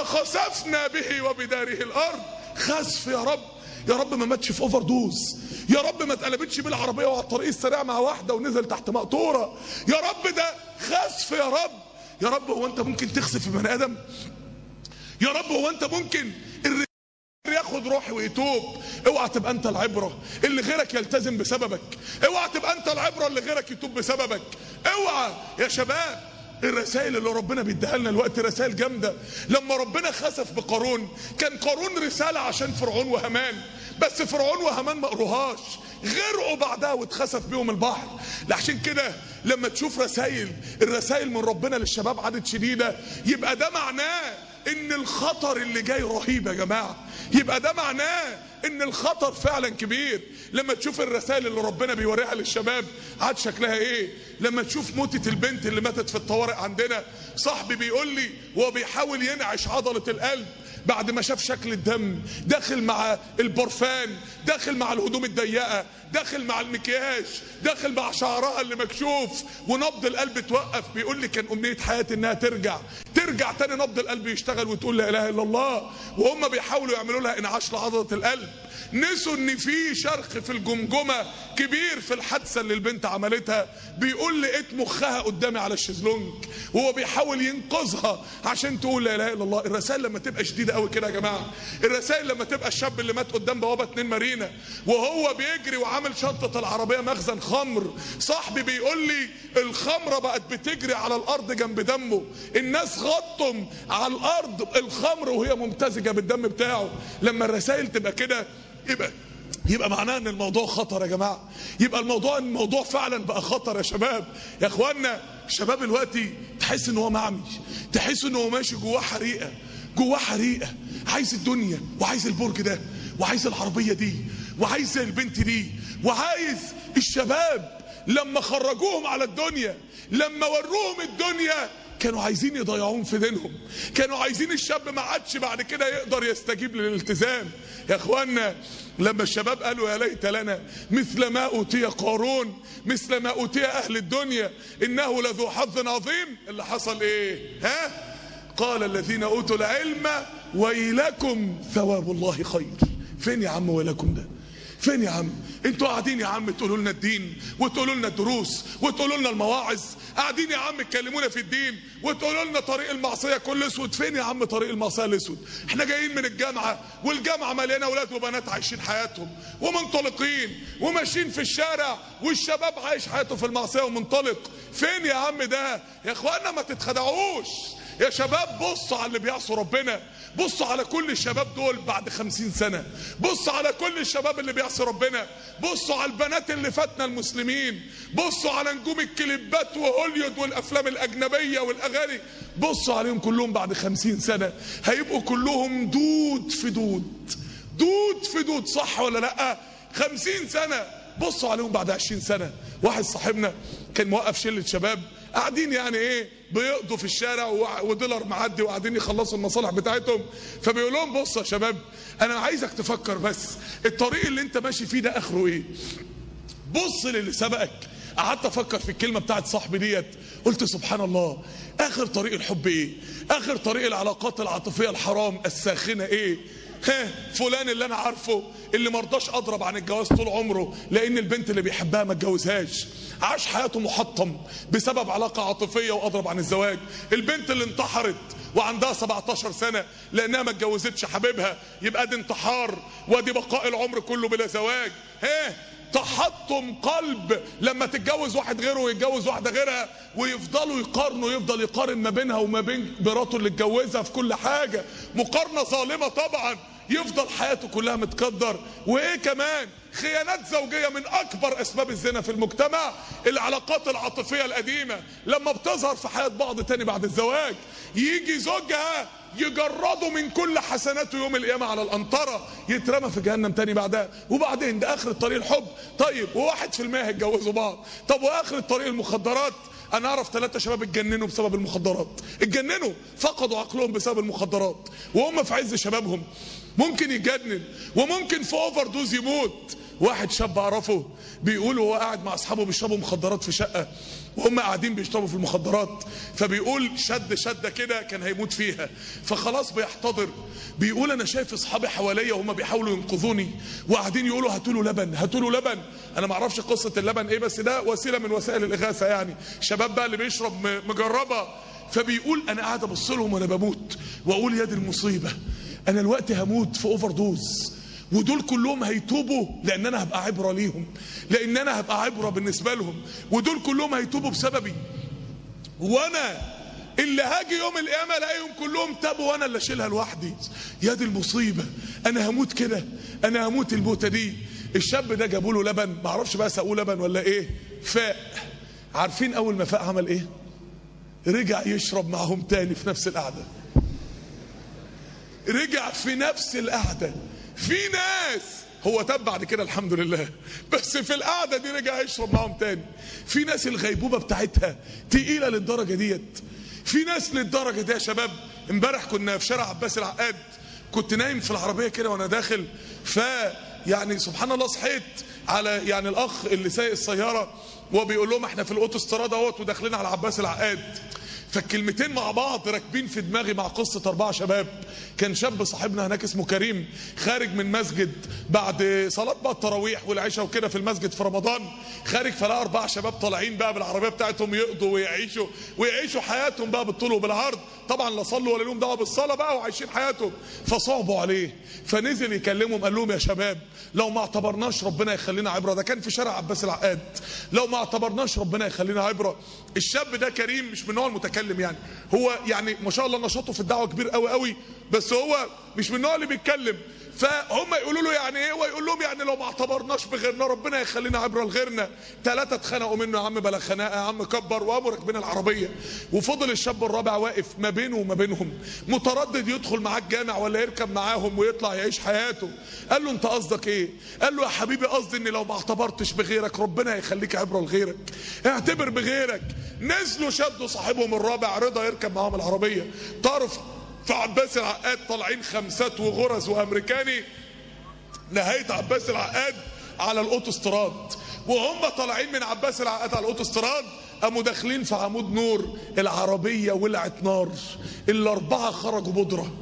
فخسفنا به وبداره الارض. خسف يا رب، يا رب ما ماتش في اوفر دوز، يا رب ما اتقلبتش بالعربيه وعلى الطريق السريع مع واحده ونزل تحت مقطوره، يا رب ده خسف يا رب. يا رب هو انت ممكن تخسف في بني ادم؟ يا رب هو انت ممكن ياخد روحي ويتوب؟ اوعى تبقى انت العبره اللي غيرك يلتزم بسببك، اوعى تبقى انت العبره اللي غيرك يتوب بسببك، اوعى يا شباب. الرسائل اللي ربنا بيديها لنا الوقت رسائل جامده. لما ربنا خسف بقارون كان قارون رساله عشان فرعون وهامان، بس فرعون وهامان ما قروهاش، غرقوا بعدها واتخسف بيهم البحر. عشان كده لما تشوف رسائل الرسائل من ربنا للشباب عدد شديده، يبقى ده معناه ان الخطر اللي جاي رهيب يا جماعه، يبقى ده معناه ان الخطر فعلا كبير. لما تشوف الرسائل اللي ربنا بيوريها للشباب عاد شكلها ايه. لما تشوف موتة البنت اللي ماتت في الطوارئ عندنا، صاحبي بيقول لي وهو بيحاول ينعش عضلة القلب بعد ما شاف شكل الدم داخل مع البرفان، داخل مع الهدوم الضيقه، داخل مع المكياج، داخل مع شعرها اللي مكشوف، ونبض القلب توقف. بيقول لي كان امنيه حياتي انها ترجع ترجع تاني نبض القلب يشتغل وتقول لا اله الا الله، وهم بيحاولوا يعملوا لها انعاش لعضله القلب. نسوا ان في شرخ في الجمجمه كبير في الحادثه اللي البنت عملتها. بيقول لقيت مخها قدامي على الشезлونج وهو بيحاول ينقذها عشان تقول لا اله الا الله. الرسائل لما تبقى شديده قوي كده يا جماعه، الرسائل لما تبقى الشاب اللي مات قدام بوابه اتنين مارينا وهو بيجري وعامل شنطه العربيه مخزن خمر، صاحبي بيقول لي الخمره بقت بتجري على الارض جنب دمه، الناس غطم على الارض الخمر وهي ممتزجه بالدم بتاعه. لما الرسائل تبقى كده يبقى يبقى معناه ان الموضوع خطر يا جماعه، يبقى الموضوع ان الموضوع فعلا بقى خطر يا شباب. يا اخوانا الشباب دلوقتي تحس ان هو معمي، تحس ان هو ماشي جواه حريقه، جواه حريقه، عايز الدنيا وعايز البرج ده وعايز العربيه دي وعايز البنت دي وعايز الشباب. لما خرجوهم على الدنيا، لما وروهم الدنيا، كانوا عايزين يضيعوهم في دينهم، كانوا عايزين الشاب ما عادش بعد كده يقدر يستجيب للالتزام. يا اخوانا لما الشباب قالوا يا ليت لنا مثل ما اوتي قارون مثل ما اوتي اهل الدنيا انه لذو حظ عظيم، اللي حصل ايه؟ ها؟ قال الذين اوتوا العلم ويلكم ثواب الله خير. فين يا عم ويلكم ده؟ فين يا عم؟ انتوا قاعدين يا عم تقولوا لنا الدين وتقولوا لنا الدروس وتقولوا لنا المواعظ، قاعدين يا عم تكلمونا في الدين وتقولوا لنا طريق المعصيه كله اسود. فين يا عم طريق المعصيه الاسود؟ احنا جايين من الجامعه والجامعه مليانه اولاد وبنات عايشين حياتهم ومنطلقين وماشيين في الشارع، والشباب عايش حياته في المعصيه ومنطلق. فين يا عم ده يا اخوانا؟ ما تتخدعوش يا شباب. بصوا على اللي بيعصوا ربنا، بصوا على كل الشباب دول بعد خمسين سنة، بصوا على كل الشباب اللي بيعصوا ربنا، بصوا على البنات اللي فاتنا المسلمين، بصوا على نجوم الكليبات وهوليود والافلام الاجنبية والاغاني، بصوا عليهم كلهم بعد خمسين سنة هيبقوا كلهم دود في دود، دود في دود، صح ولا لا؟ خمسين سنة. بصوا عليهم بعد عشرين سنة. واحد صاحبنا كان موقف شلة شباب قاعدين يعني ايه بيقضوا في الشارع ودولار معدي وقاعدين يخلصوا المصالح بتاعتهم، فبيقول لهم بصوا يا شباب انا عايزك تفكر بس الطريق اللي انت ماشي فيه ده اخره ايه؟ بص للي سبقك. قعدت افكر في الكلمه بتاعت صاحبي ديت، قلت سبحان الله، اخر طريق الحب ايه؟ اخر طريق العلاقات العاطفيه الحرام الساخنه ايه؟ ها فلان اللي انا عارفه اللي مرضاش اضرب عن الجواز طول عمره لان البنت اللي بيحبها ما اتجوزهاش، عاش حياته محطم بسبب علاقه عاطفيه واضرب عن الزواج. البنت اللي انتحرت وعندها سبعتاشر سنه لانها ما اتجوزتش حبيبها، يبقى دي انتحار ودي بقاء العمر كله بلا زواج. ها تحطم قلب لما تتجوز واحد غيره ويتجوز واحده غيرها ويفضلوا يقارنوا، يفضل يقارن ما بينها وما بين مراته اللي اتجوزها في كل حاجه، مقارنه ظالمه طبعا، يفضل حياته كلها متقدر. وايه كمان؟ خيانات زوجيه من اكبر اسباب الزنا في المجتمع. العلاقات العاطفيه القديمه لما بتظهر في حياه بعض تاني بعد الزواج، يجي زوجها يجرده من كل حسناته يوم القيامه على القنطره، يترمى في جهنم تاني بعدها. وبعدين ده اخر الطريق الحب. طيب وواحد في المية هيتجوزوا بعض. طب واخر الطريق المخدرات. انا اعرف ثلاثة شباب اتجننوا بسبب المخدرات، اتجننوا فقدوا عقلهم بسبب المخدرات وهم في عز شبابهم. ممكن يتجنن وممكن في اوفر دوز يموت. واحد شاب اعرفه بيقول وهو قاعد مع اصحابه بيشربوا مخدرات في شقه وهم قاعدين بيشربوا في المخدرات، فبيقول شد شده كده كان هيموت فيها، فخلاص بيحتضر. بيقول انا شايف اصحابي حواليا وهم بيحاولوا ينقذوني وقاعدين يقولوا هاتوا له لبن هاتوا له لبن. انا ما اعرفش قصه اللبن ايه، بس ده وسيله من وسائل الاغاثه يعني، شباب بقى اللي بيشرب مجربه. فبيقول انا قاعد ابص لهم وانا بموت واقول يا دي المصيبه، انا الوقت هموت في اوفر دوز ودول كلهم هيتوبوا لان انا هبقى عبره ليهم، لان انا هبقى عبره بالنسبه لهم، ودول كلهم هيتوبوا بسببي، وانا اللي هاجي يوم القيامه الاقيهم كلهم تابوا وانا اللي اشيلها لوحدي. يا دي المصيبه، انا هموت كده، انا هموت الموته دي. الشاب ده جابوا له لبن، ما اعرفش بقى سقوه لبن ولا ايه، فاق. عارفين اول ما فاق عمل ايه؟ رجع يشرب معهم تاني في نفس القعده. رجع في نفس القعده. في ناس هو تاب بعد كده الحمد لله، بس في القعده دي رجع يشرب معهم تاني. في ناس الغيبوبه بتاعتها تقيله للدرجه ديت. في ناس للدرجه دي يا شباب. امبارح كنا في شارع عباس العقاد، كنت نايم في العربيه كده وانا داخل، ف يعني سبحان الله صحيت على يعني الاخ اللي سايق السياره وبيقول لهم احنا في الاوتوستراد اهوت وداخلين على عباس العقاد. فالكلمتين مع بعض راكبين في دماغي مع قصه اربعه شباب. كان شاب صاحبنا هناك اسمه كريم خارج من مسجد بعد صلاه بقى التراويح والعشاء وكده في المسجد في رمضان، خارج فلقى اربع شباب طالعين بقى بالعربيه بتاعتهم يقضوا ويعيشوا ويعيشوا حياتهم بقى بالطول وبالعرض، طبعا لا صلوا ولا لهم دعوه بالصلاه بقى وعايشين حياتهم. فصعبوا عليه، فنزل يكلمهم قال لهم يا شباب لو ما اعتبرناش ربنا يخلينا عبره، ده كان في شارع عباس العقاد، لو ما اعتبرناش ربنا يخلينا عبره. الشاب ده كريم مش من نوع المتكلم يعني، هو يعني ما شاء الله نشاطه في الدعوه كبير قوي قوي، بس هو مش من النوع اللي بيتكلم. فهم يقولوا له يعني ايه، ويقول لهم يعني لو ما اعتبرناش بغيرنا ربنا يخلينا عبره لغيرنا. ثلاثه اتخانقوا منه، يا عم بلا خناقه يا عم كبر، وقاموا راكبين العربيه. وفضل الشاب الرابع واقف ما بينه وما بينهم متردد يدخل معاه الجامع ولا يركب معاهم ويطلع يعيش حياته. قال له انت قصدك ايه؟ قال له يا حبيبي قصدي ان لو ما اعتبرتش بغيرك ربنا يخليك عبره لغيرك، اعتبر بغيرك. نزلوا شدوا صاحبهم الرابع رضا يركب معاهم العربيه، طاروا في عباس العقاد طالعين خمسات وغرز وامريكاني. نهايه عباس العقاد على الاوتوستراد، وهم طالعين من عباس العقاد على الاوتوستراد قاموا داخلين في عمود نور، العربيه ولعت نار، الاربعه خرجوا بودره.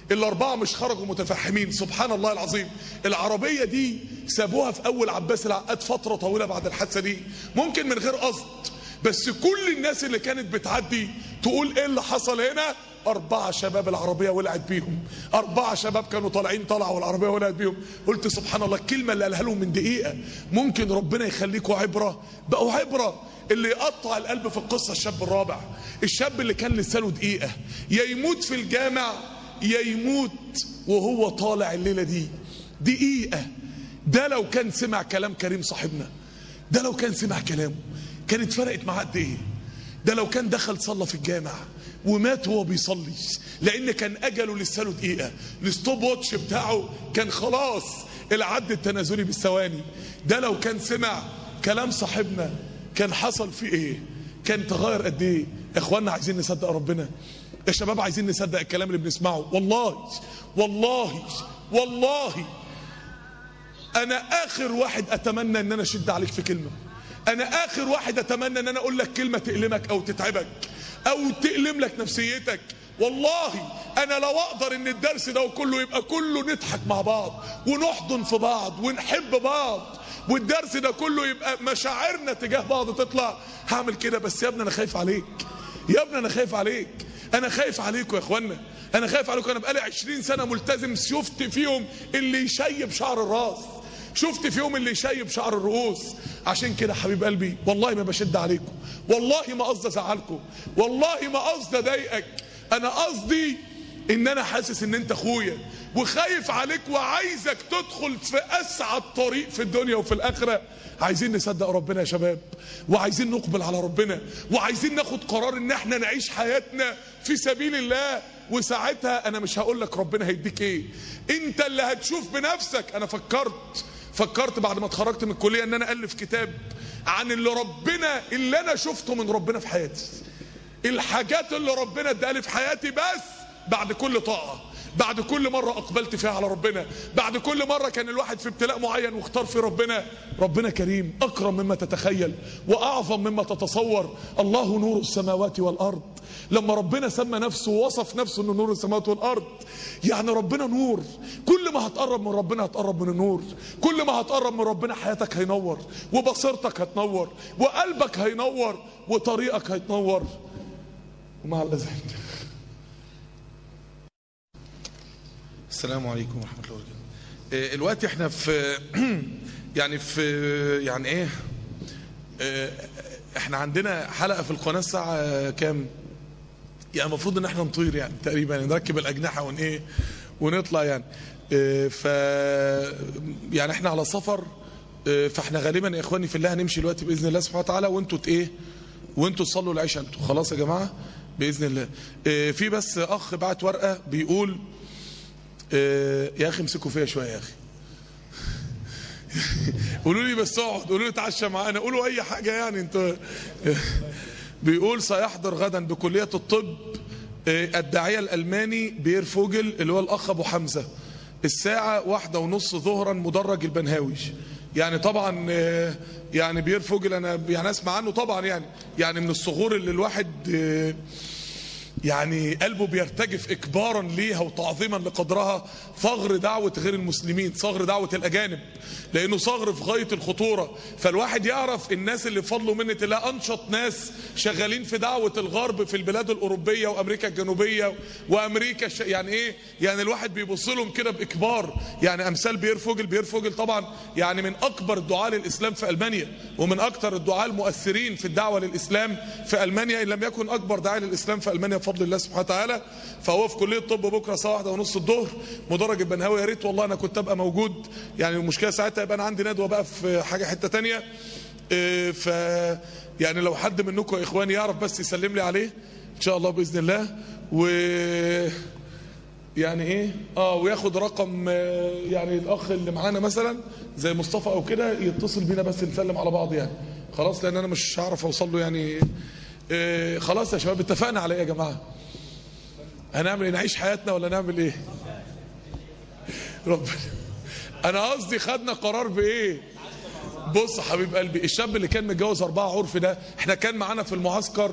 الاربعه مش خرجوا متفحمين. سبحان الله العظيم، العربيه دي سابوها في اول عباس العقاد فتره طويله بعد الحادثه دي، ممكن من غير قصد، بس كل الناس اللي كانت بتعدي تقول ايه اللي حصل هنا؟ أربعة شباب العربية ولعت بيهم، أربعة شباب كانوا طالعين طلعوا والعربية ولعت بيهم. قلت سبحان الله، الكلمة اللي قالها لهم من دقيقة ممكن ربنا يخليكوا عبرة، بقوا عبرة. اللي يقطع القلب في القصة الشاب الرابع، الشاب اللي كان لسانه دقيقة، يا يموت في الجامع يا يموت وهو طالع الليلة دي. دقيقة. ده لو كان سمع كلام كريم صاحبنا، ده لو كان سمع كلامه كانت فرقت معاه قد ايه؟ ده لو كان دخل صلى في الجامع ومات وهو بيصلي، لان كان اجله لسانه دقيقه، الستوب واتش بتاعه كان خلاص العد التنازلي بالثواني. ده لو كان سمع كلام صاحبنا كان حصل فيه ايه؟ كان تغير قد ايه؟ يا اخوانا عايزين نصدق ربنا، يا شباب عايزين نصدق الكلام اللي بنسمعه. والله والله والله انا اخر واحد اتمنى ان انا اشد عليك في كلمه، انا اخر واحد اتمنى ان انا اقول لك كلمه تألمك او تتعبك او تألم لك نفسيتك. والله انا لو اقدر ان الدرس ده وكله يبقى كله نضحك مع بعض ونحضن في بعض ونحب بعض، والدرس ده كله يبقى مشاعرنا تجاه بعض تطلع، هعمل كده. بس يا ابني انا خايف عليك، يا ابني انا خايف عليك، انا خايف عليكم يا اخوانا، انا خايف عليكم. انا بقالي عشرين سنه ملتزم، شفت فيهم اللي يشيب شعر الراس، شفت فيهم اللي يشيب شعر الرؤوس. عشان كده حبيب قلبي والله ما بشد عليكم، والله ما قصدي ازعلكم، والله ما قصدي اضايقك، انا قصدي ان انا حاسس ان انت اخويا وخايف عليك وعايزك تدخل في اسعد طريق في الدنيا وفي الاخره. عايزين نصدق ربنا يا شباب، وعايزين نقبل على ربنا، وعايزين ناخد قرار ان احنا نعيش حياتنا في سبيل الله. وساعتها انا مش هقول لك ربنا هيديك ايه، انت اللي هتشوف بنفسك. انا فكرت فكرت بعد ما اتخرجت من الكليه ان انا الف كتاب عن اللي ربنا اللي انا شفته من ربنا في حياتي، الحاجات اللي ربنا اداها لي في حياتي، بس بعد كل طاعه، بعد كل مره اقبلت فيها على ربنا، بعد كل مره كان الواحد في ابتلاء معين واختار في ربنا. ربنا كريم، اكرم مما تتخيل واعظم مما تتصور. الله نور السماوات والارض. لما ربنا سمى نفسه ووصف نفسه انه نور السماوات والارض، يعني ربنا نور. كل ما هتقرب من ربنا هتقرب من النور، كل ما هتقرب من ربنا حياتك هينور، وبصيرتك هتنور، وقلبك هينور، وطريقك هيتنور. ومع الاذان. السلام عليكم ورحمة الله وبركاته. الوقت احنا في يعني في يعني ايه احنا عندنا حلقة في القناة الساعة كام؟ يعني المفروض ان احنا نطير يعني تقريبا، نركب الاجنحة ون ايه ونطلع يعني. ف يعني احنا على سفر، فاحنا غالبا يا اخواني في الله هنمشي دلوقتي باذن الله سبحانه وتعالى، وانتوا ايه وانتوا تصلوا العشاء انتوا خلاص يا جماعة باذن الله. في بس اخ بعت ورقة بيقول يا اخي امسكوا فيا شويه يا اخي قولوا لي بس اقعد، قولوا لي اتعشى معانا، قولوا اي حاجه يعني. انت بيقول سيحضر غدا بكليه الطب الداعيه الالماني بير فوجل اللي هو الاخ ابو حمزه الساعه واحدة ونص ظهرا مدرج البنهاويش. يعني طبعا يعني بير فوجل انا يعني اسمع عنه طبعا، يعني يعني من الصخور اللي الواحد يعني قلبه بيرتجف إكبارا ليها وتعظيما لقدرها. ثغر دعوة غير المسلمين، ثغر دعوة الأجانب، لأنه ثغر في غاية الخطورة. فالواحد يعرف الناس اللي بفضل منة الله أنشط ناس شغالين في دعوة الغرب في البلاد الأوروبية وأمريكا الجنوبية وأمريكا الش... يعني إيه يعني الواحد بيبص لهم كده بإكبار. يعني أمثال بير فوجل، بير فوجل طبعا يعني من أكبر الدعاة للإسلام في ألمانيا، ومن أكثر الدعاة المؤثرين في الدعوة للإسلام في ألمانيا، إن لم يكن أكبر داعي للإسلام في ألمانيا بفضل الله سبحانه وتعالى. فهو في كلية الطب بكرة الساعة واحدة ونص الظهر مدرج البنهاوي. يا ريت والله أنا كنت أبقى موجود، يعني المشكلة ساعتها يبقى أنا عندي ندوة بقى في حاجة حتة تانية. ف يعني لو حد منكم يا إخواني يعرف بس يسلم لي عليه إن شاء الله بإذن الله، و يعني إيه آه وياخد رقم يعني الأخ اللي معانا مثلا زي مصطفى أو كده يتصل بينا بس نسلم على بعض يعني خلاص، لأن أنا مش هعرف أوصل له يعني. إيه خلاص يا شباب اتفقنا على ايه يا جماعه؟ هنعمل ايه؟ نعيش حياتنا ولا نعمل ايه؟ ربنا انا قصدي خدنا قرار بايه؟ بص حبيب قلبي، الشاب اللي كان متجوز اربعه عرف ده احنا كان معانا في المعسكر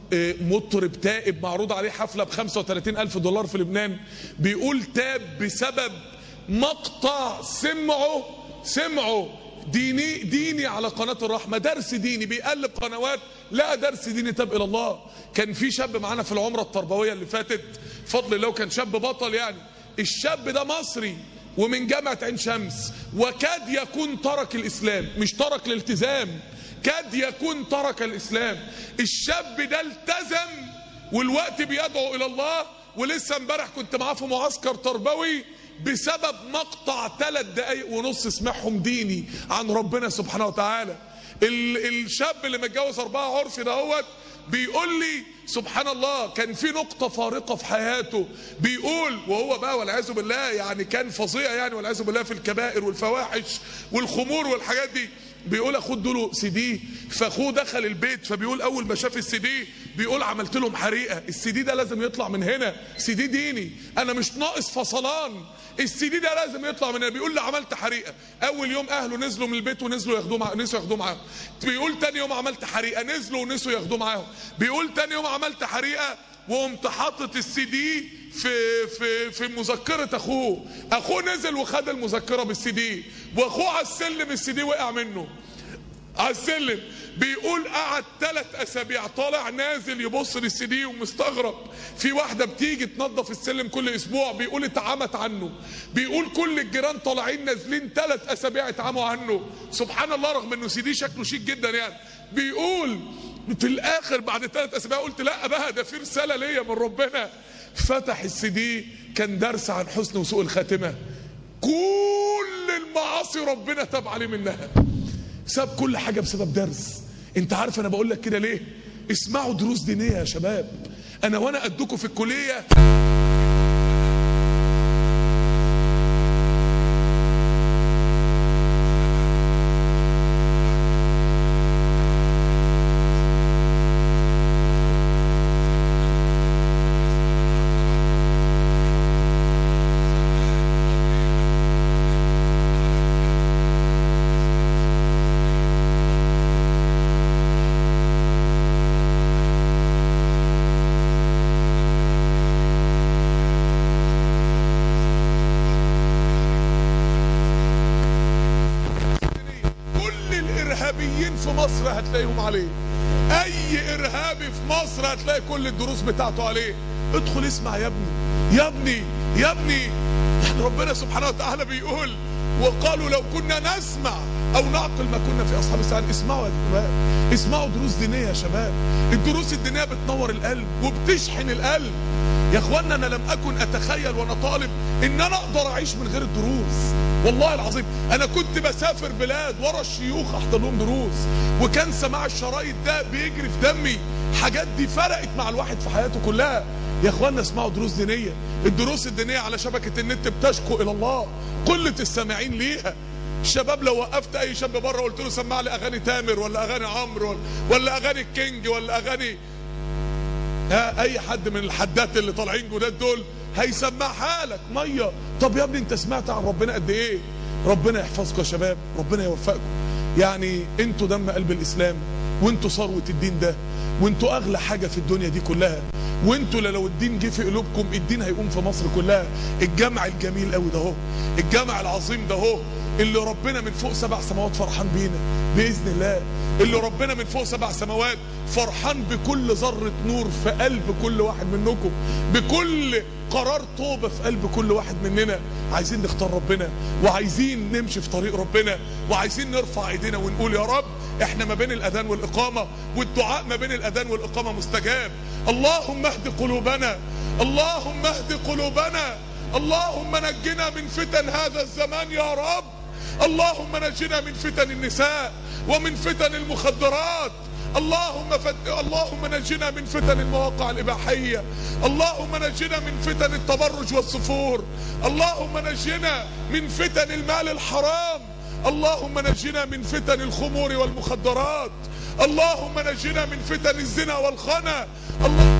مطرب تائب معروض عليه حفلة ب خمسة وثلاثين ألف دولار في لبنان، بيقول تاب بسبب مقطع سمعه سمعه ديني ديني على قناة الرحمة، درس ديني، بيقلب قنوات لقى درس ديني تاب إلى الله. كان في شاب معانا في العمرة التربوية اللي فاتت فضل الله، كان شاب بطل يعني. الشاب ده مصري ومن جامعة عين شمس، وكاد يكون ترك الإسلام، مش ترك الالتزام، كاد يكون ترك الإسلام. الشاب ده التزم والوقت بيدعو إلى الله، ولسه امبارح كنت معاه في معسكر تربوي بسبب مقطع ثلاث دقايق ونص سمعهم ديني عن ربنا سبحانه وتعالى. الشاب اللي متجوز أربعة عرفي دهوت بيقول لي سبحان الله كان في نقطة فارقة في حياته، بيقول وهو بقى والعياذ بالله يعني كان فظيع يعني والعياذ بالله في الكبائر والفواحش والخمور والحاجات دي. بيقول اخوه ادوله سي دي، فاخوه دخل البيت، فبيقول اول ما شاف السي دي بيقول عملت لهم حريقه، السي دي ده لازم يطلع من هنا، سي دي ديني، انا مش ناقص فصلان، السي دي ده لازم يطلع من هنا. بيقول لي عملت حريقه، اول يوم اهله نزلوا من البيت ونزلوا ياخدوه مع... نسوا ياخدوه معاهم. بيقول تاني يوم عملت حريقه، نزلوا ونسوا ياخدوه معاهم. بيقول تاني يوم عملت حريقه وقمت حاطط السي دي في في في مذكره اخوه، اخوه نزل وخد المذكره بالسي دي، واخوه على السلم السي دي وقع منه على السلم. بيقول قعد ثلاث اسابيع طالع نازل يبص للسي دي ومستغرب. في واحده بتيجي تنظف السلم كل اسبوع، بيقول اتعمت عنه. بيقول كل الجيران طالعين نازلين ثلاث اسابيع اتعموا عنه، سبحان الله، رغم انه سي دي شكله شيك جدا يعني. بيقول في الاخر بعد ثلاث اسابيع قلت لا بقى ده في رساله ليا من ربنا. فتح السي دي كان درس عن حسن وسوء الخاتمه. كل المعاصي ربنا تاب عليه منها، ساب كل حاجه بسبب درس. انت عارف انا بقول لك كده ليه؟ اسمعوا دروس دينيه يا شباب. انا وانا قدكم في الكليه في مصر هتلاقيهم عليه، اي ارهابي في مصر هتلاقي كل الدروس بتاعته عليه. ادخل اسمع يا ابني يا ابني يا ابني. ربنا سبحانه وتعالى بيقول وقالوا لو كنا نسمع او نعقل ما كنا في اصحاب السعير. اسمعوا يا شباب، اسمعوا دروس دينيه يا شباب. الدروس الدينيه بتنور القلب وبتشحن القلب يا اخوانا. انا لم اكن اتخيل وانا طالب ان انا اقدر اعيش من غير الدروس، والله العظيم. انا كنت بسافر بلاد ورا الشيوخ احضر لهم دروس، وكان سماع الشرايط ده بيجري في دمي. حاجات دي فرقت مع الواحد في حياته كلها يا اخوانا. اسمعوا دروس دينيه. الدروس الدينيه على شبكه النت بتشكو الى الله، قله السامعين ليها. الشباب لو وقفت اي شاب بره وقلت له سمع لي اغاني تامر ولا اغاني عمرو ولا اغاني الكينج ولا اغاني ها اي حد من الحدات اللي طالعين جداد دول هيسمعها لك ميه. طب يا ابني انت سمعت عن ربنا قد ايه؟ ربنا يحفظكم يا شباب، ربنا يوفقكم. يعني انتوا دم قلب الاسلام، وانتوا ثروه الدين ده، وانتوا اغلى حاجه في الدنيا دي كلها. وانتوا لو الدين جه في قلوبكم الدين هيقوم في مصر كلها. الجامع الجميل قوي ده اهو، الجامع العظيم ده اهو، اللي ربنا من فوق سبع سماوات فرحان بينا باذن الله، اللي ربنا من فوق سبع سماوات فرحان بكل ذره نور في قلب كل واحد منكم، بكل قرار توبه في قلب كل واحد مننا. عايزين نختار ربنا، وعايزين نمشي في طريق ربنا، وعايزين نرفع ايدينا ونقول يا رب احنا ما بين الاذان والاقامه، والدعاء ما بين الاذان والاقامه مستجاب. اللهم اهد قلوبنا، اللهم اهد قلوبنا، اللهم نجنا من فتن هذا الزمان يا رب. اللهم نجنا من فتن النساء ومن فتن المخدرات. اللهم فت... اللهم نجنا من فتن المواقع الإباحية. اللهم نجنا من فتن التبرج والسفور. اللهم نجنا من فتن المال الحرام. اللهم نجنا من فتن الخمور والمخدرات. اللهم نجنا من فتن الزنا والخنا. اللهم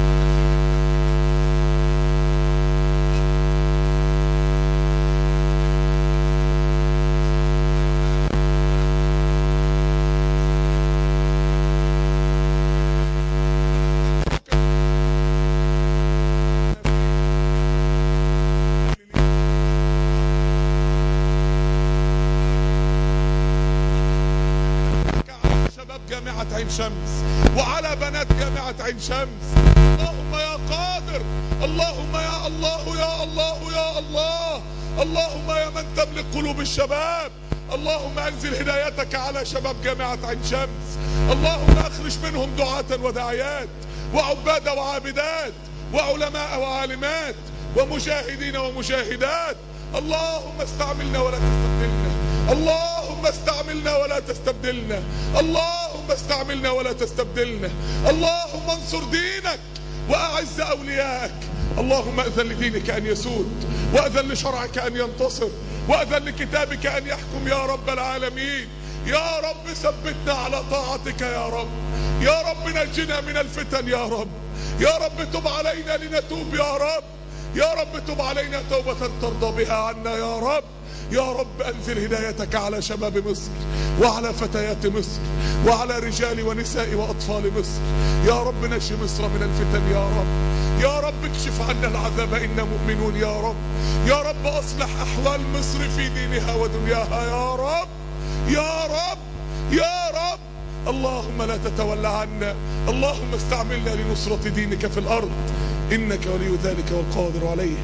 عين شمس وعلى بنات جامعة عين شمس. اللهم يا قادر، اللهم يا الله يا الله يا الله، اللهم يا من تملك قلوب الشباب، اللهم انزل هدايتك على شباب جامعة عين شمس. اللهم اخرج منهم دعاة وداعيات وعباد وعابدات وعلماء وعالمات ومجاهدين ومجاهدات. اللهم استعملنا ولا تستبدلنا، اللهم استعملنا ولا تستبدلنا، اللهم استعملنا ولا تستبدلنا. اللهم انصر دينك واعز اوليائك. اللهم اذن لدينك ان يسود، واذن لشرعك ان ينتصر، واذن لكتابك ان يحكم يا رب العالمين. يا رب ثبتنا على طاعتك يا رب، يا رب نجنا من الفتن يا رب، يا رب تب علينا لنتوب يا رب، يا رب تب علينا توبة ترضى بها عنا يا رب. يا رب انزل هدايتك على شباب مصر وعلى فتيات مصر وعلى رجال ونساء واطفال مصر. يا رب نجي مصر من الفتن يا رب، يا رب اكشف عنا العذاب إنا مؤمنون يا رب. يا رب اصلح احوال مصر في دينها ودنياها يا رب، يا رب يا رب. اللهم لا تتولى عنا، اللهم استعملنا لنصرة دينك في الارض، انك ولي ذلك والقادر عليه.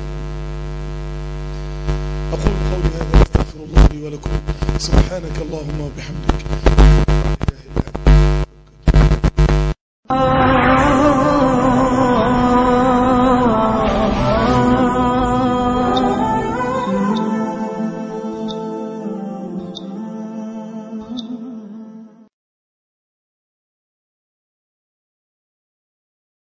اقول قولي هذا واستغفر الله لي ولكم. سبحانك اللهم وبحمدك.